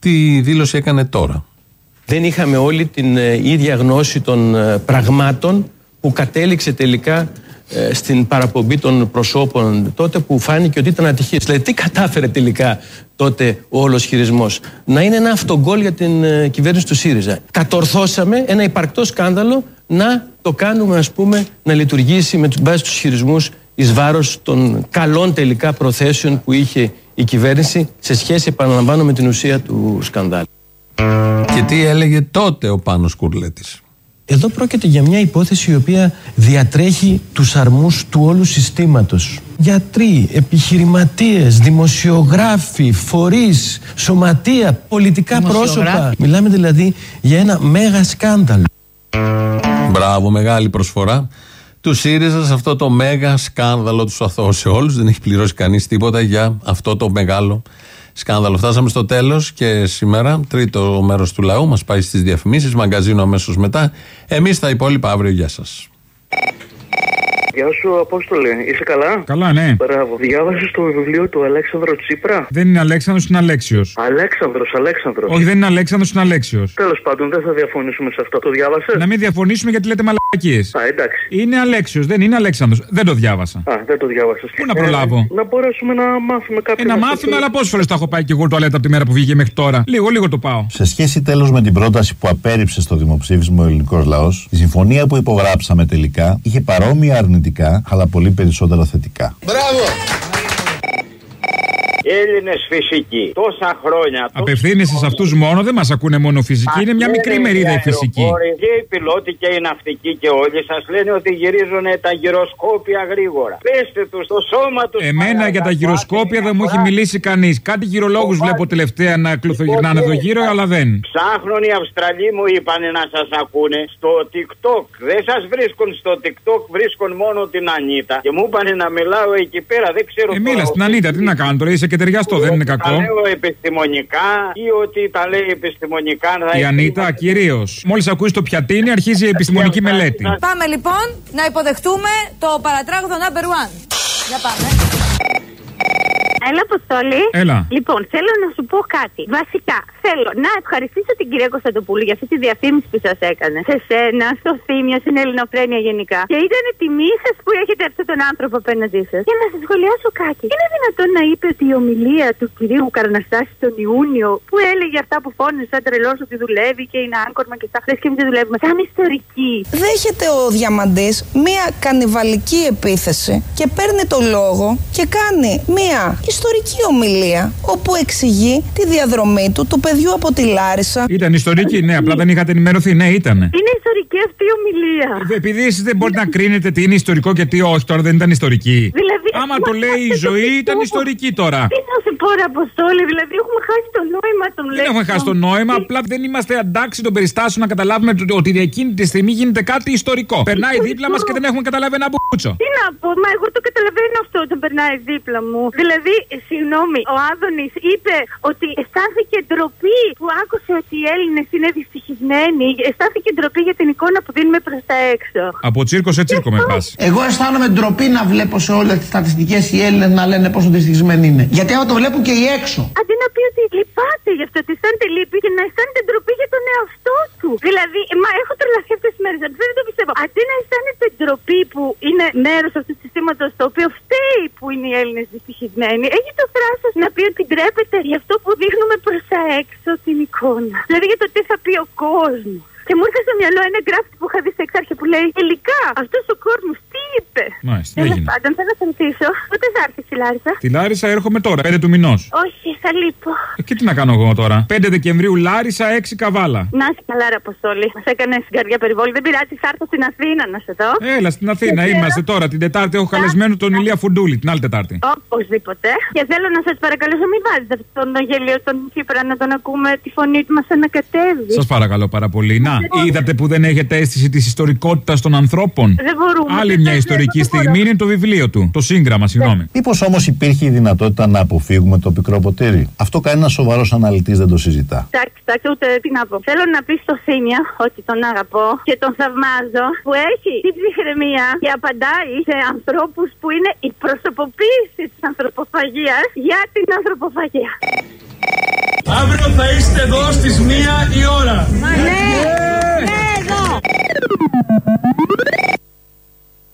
Τι δήλωση έκανε τώρα. Δεν είχαμε όλη την ίδια γνώση των πραγμάτων που κατέληξε τελικά στην παραπομπή των προσώπων τότε, που φάνηκε ότι ήταν ατυχής. Δηλαδή τι κατάφερε τελικά τότε ο όλος χειρισμός? Να είναι ένα αυτογκόλ για την κυβέρνηση του ΣΥΡΙΖΑ. Κατορθώσαμε ένα υπαρκτό σκάνδαλο να το κάνουμε, ας πούμε, να λειτουργήσει με βάση τους χειρισμούς εις βάρος των καλών τελικά προθέσεων που είχε η κυβέρνηση σε σχέση, επαναλαμβάνω, με την ουσία του σκανδάλου. Και τι έλεγε τότε ο Πάνος Κουρλέτης? Εδώ πρόκειται για μια υπόθεση η οποία διατρέχει τους αρμούς του όλου συστήματος. Γιατροί, επιχειρηματίες, δημοσιογράφοι, φορείς, σωματεία, πολιτικά πρόσωπα. Μιλάμε δηλαδή για ένα μέγα σκάνδαλο. Μπράβο, μεγάλη προσφορά του ΣΥΡΙΖΑ σε αυτό το μέγα σκάνδαλο, τους αθώους σε όλους. Δεν έχει πληρώσει κανείς τίποτα για αυτό το μεγάλο σκάνδαλο. Φτάσαμε στο τέλος και σήμερα, τρίτο μέρος του λαού μας πάει στις διαφημίσεις, μαγκαζίνο αμέσως μετά. Εμείς τα υπόλοιπα αύριο. Γεια σας. Γεια σου, Απόστολε. Είσαι καλά? Καλά, ναι. Μπράβο. Διάβασες το βιβλίο του Αλέξανδρο Τσίπρα? Δεν είναι Αλέξανδρος, είναι Αλέξιος. Αλέξανδρος. Όχι, δεν είναι Αλέξανδρος, είναι Αλέξιος. Τέλος πάντων, δεν θα διαφωνήσουμε σε αυτό. Το διάβασες? Να μην διαφωνήσουμε γιατί λέτε μαλακίες. Εντάξει. Είναι Αλέξιος, δεν είναι Αλέξανδρος. Δεν το διάβασα. Δεν το διάβασες. Πού να προλάβω? Να μπορέσουμε να μάθουμε κάποια. Να μάθουμε, αλλά πόσες φορές τα έχω πάει και εγώ τουαλέτα από τη μέρα που βγήκε μέχρι τώρα? Λίγο το πάω. Σε σχέση τέλος με την πρόταση που απέρριψε στο δημοψήφισμα ο ελληνικός λαός, η συμφωνία που υπογράψαμε τελικά είχε παρόμοια αρνητικά, αλλά πολύ περισσότερα θετικά. Μπράβο! Έλληνες φυσικοί. Τόσα χρόνια. Απευθύνεσαι σε αυτούς μόνο, δεν μας ακούνε μόνο φυσικοί. Είναι μια μικρή μερίδα η φυσική. Και οι πιλότοι και οι ναυτικοί και όλοι σας λένε ότι γυρίζουν τα γυροσκόπια γρήγορα. Πέστε τους το σώμα τους. Εμένα για τα γυροσκόπια δεν μου έχει μιλήσει κανείς. Κάτι γυρολόγους βλέπω τελευταία να κλουθογυρνάνε εδώ γύρω, αλλά δεν. Ψάχνουν οι Αυστραλοί, μου είπανε να σας ακούνε στο TikTok. Δεν σας βρίσκουν στο TikTok, βρίσκουν μόνο την Ανίτα. Και μου είπανε να μιλάω εκεί πέρα, δεν ξέρω. Μίλα στην Ανίτα, τι να κάνω τώρα, είσαι και ταιριαστό, δεν είναι κακό. Τα λέω επιστημονικά ή ότι τα λέει επιστημονικά. Η Ανίτα κυρίως. Μόλις ακούσει το πιατίνι, αρχίζει η επιστημονική μελέτη. Πάμε λοιπόν να υποδεχτούμε το παρατράγουδο number 1. Για πάμε. Έλα, Αποστόλη. Έλα. Λοιπόν, θέλω να σου πω κάτι. Βασικά, θέλω να ευχαριστήσω την κυρία Κωνσταντοπούλου για αυτή τη διαφήμιση που σας έκανε. Σε σένα, στο Θήμιο, στην Ελληνοφρένεια γενικά. Και ήταν τιμή σας που έχετε αυτόν τον άνθρωπο απέναντί σας. Και να σας σχολιάσω κάτι. Είναι δυνατόν να είπε ότι η ομιλία του κυρίου Καραναστάση τον Ιούνιο, που έλεγε αυτά που φώνησε σαν τρελός ότι δουλεύει και είναι άγκορμα και στα χθες και εμείς δεν δουλεύουμε, σαν ιστορική? Δέχεται ο Διαμαντής μία κανιβαλική επίθεση και παίρνει το λόγο και κάνει μία ιστορική ομιλία όπου εξηγεί τη διαδρομή του παιδιού από τη Λάρισα. Ήταν ιστορική, ναι, απλά δεν είχατε ενημερωθεί. Ναι, ήτανε. Είναι ιστορική αυτή η ομιλία. Επειδή εσείς δεν μπορείτε να κρίνετε τι είναι ιστορικό και τι όχι, τώρα δεν ήταν ιστορική. Δηλαδή, άμα το λέει η ζωή, ήταν ιστορική τώρα. Τι να σου πω, ρε Αποστόλη, δηλαδή έχουμε χάσει το νόημα των λέξεων. Δεν έχουμε χάσει το νόημα, απλά δεν είμαστε αντάξει των περιστάσεων να καταλάβουμε ότι εκείνη τη στιγμή γίνεται κάτι ιστορικό. Περνάει δίπλα μας και δεν έχουμε καταλάβει ένα μπούτσο. Τι να πω, μα εγώ το καταλαβαίνω αυτό όταν περνάει δίπλα μου. Δηλαδή, συγγνώμη, ο Άδωνης είπε ότι αισθάνθηκε ντροπή που άκουσε ότι οι Έλληνες είναι δυστυχισμένοι. Αισθάνθηκε ντροπή για την εικόνα που δίνουμε προς τα έξω. Από τσίρκο σε τσίρκο με πας. Εγώ αισθάνομαι ντροπή να βλέπω σε όλες τις στατιστικές οι Έλληνες να λένε πόσο δυστυχισμένοι είναι. Γιατί άμα το βλέπουν και οι έξω. Αντί να πει ότι λυπάται γι' αυτό, ότι αισθάνεται λύπη και να αισθάνεται ντροπή για τον εαυτό του. Δηλαδή, μα έχω τρελαθεί αυτές τις μέρες, δεν το πιστεύω. Αντί να αισθάνεται ντροπή που είναι μέρος αυτού του συστήματος το οποίο φταίει που είναι οι Έλληνες δυστυχισμένοι, έχει το θράσος να πει ότι ντρέπεται για αυτό που δείχνουμε προς τα έξω την εικόνα. Δηλαδή για το τι θα πει ο κόσμος. Και μου ήρθε στο μυαλό ένα γκράφτη που είχα δει στα Εξάρχεια που λέει τελικά αυτός ο κόσμος τι είπε. Μάλιστα. Τέλος πάντων, θέλω να σε ρωτήσω, πότε θα έρθεις στη Λάρισα? Τη Λάρισα έρχομαι τώρα, 5 του μηνός. Όχι, θα λείπω. Και τι να κάνω εγώ τώρα? 5 Δεκεμβρίου Λάρισα, 6 Καβάλα. Να είσαι καλά, ρε Αποστόλη. Μας έκανε στην καρδιά περιβόλη. Δεν πειράζει, θα έρθω στην Αθήνα να σε δω. Έλα στην Αθήνα, είμαστε τώρα. Την Τετάρτη έχω καλεσμένο τον Ηλία Φουντούλη, την άλλη Τετάρτη. Οπωσδήποτε. Και θέλω να σας παρακαλέσω, μην βάζετε αυτόν τον γελίο στον Τσίπρα να τον ακούμε τη φωνή του μας ανακατεύει. Σας παρακαλώ πάρα πολύ. Να, είδατε που δεν έχετε αίσθηση της ιστορικότητας των ανθρώπων. Δεν μπορούμε. Άλλη μια ιστορική στιγμή είναι το βιβλίο του. Το σύγγραμμα, συγγνώμη. Μήπως όμως υπήρχε η δυνατότητα να αποφύγουμε το πικρό ποτήρι? Αυτό κανένας σοβαρός αναλυτής δεν το συζητά. Εντάξει, ούτε τι να πω. Θέλω να πει στο Θήμιο ότι τον αγαπώ και τον θαυμάζω που έχει την ψυχραιμία και απαντάει σε ανθρώπους που είναι η προσωποποίηση της ανθρωποφαγίας για την ανθρωποφαγία. Αύριο θα είστε εδώ στις 1 η ώρα. Ναι.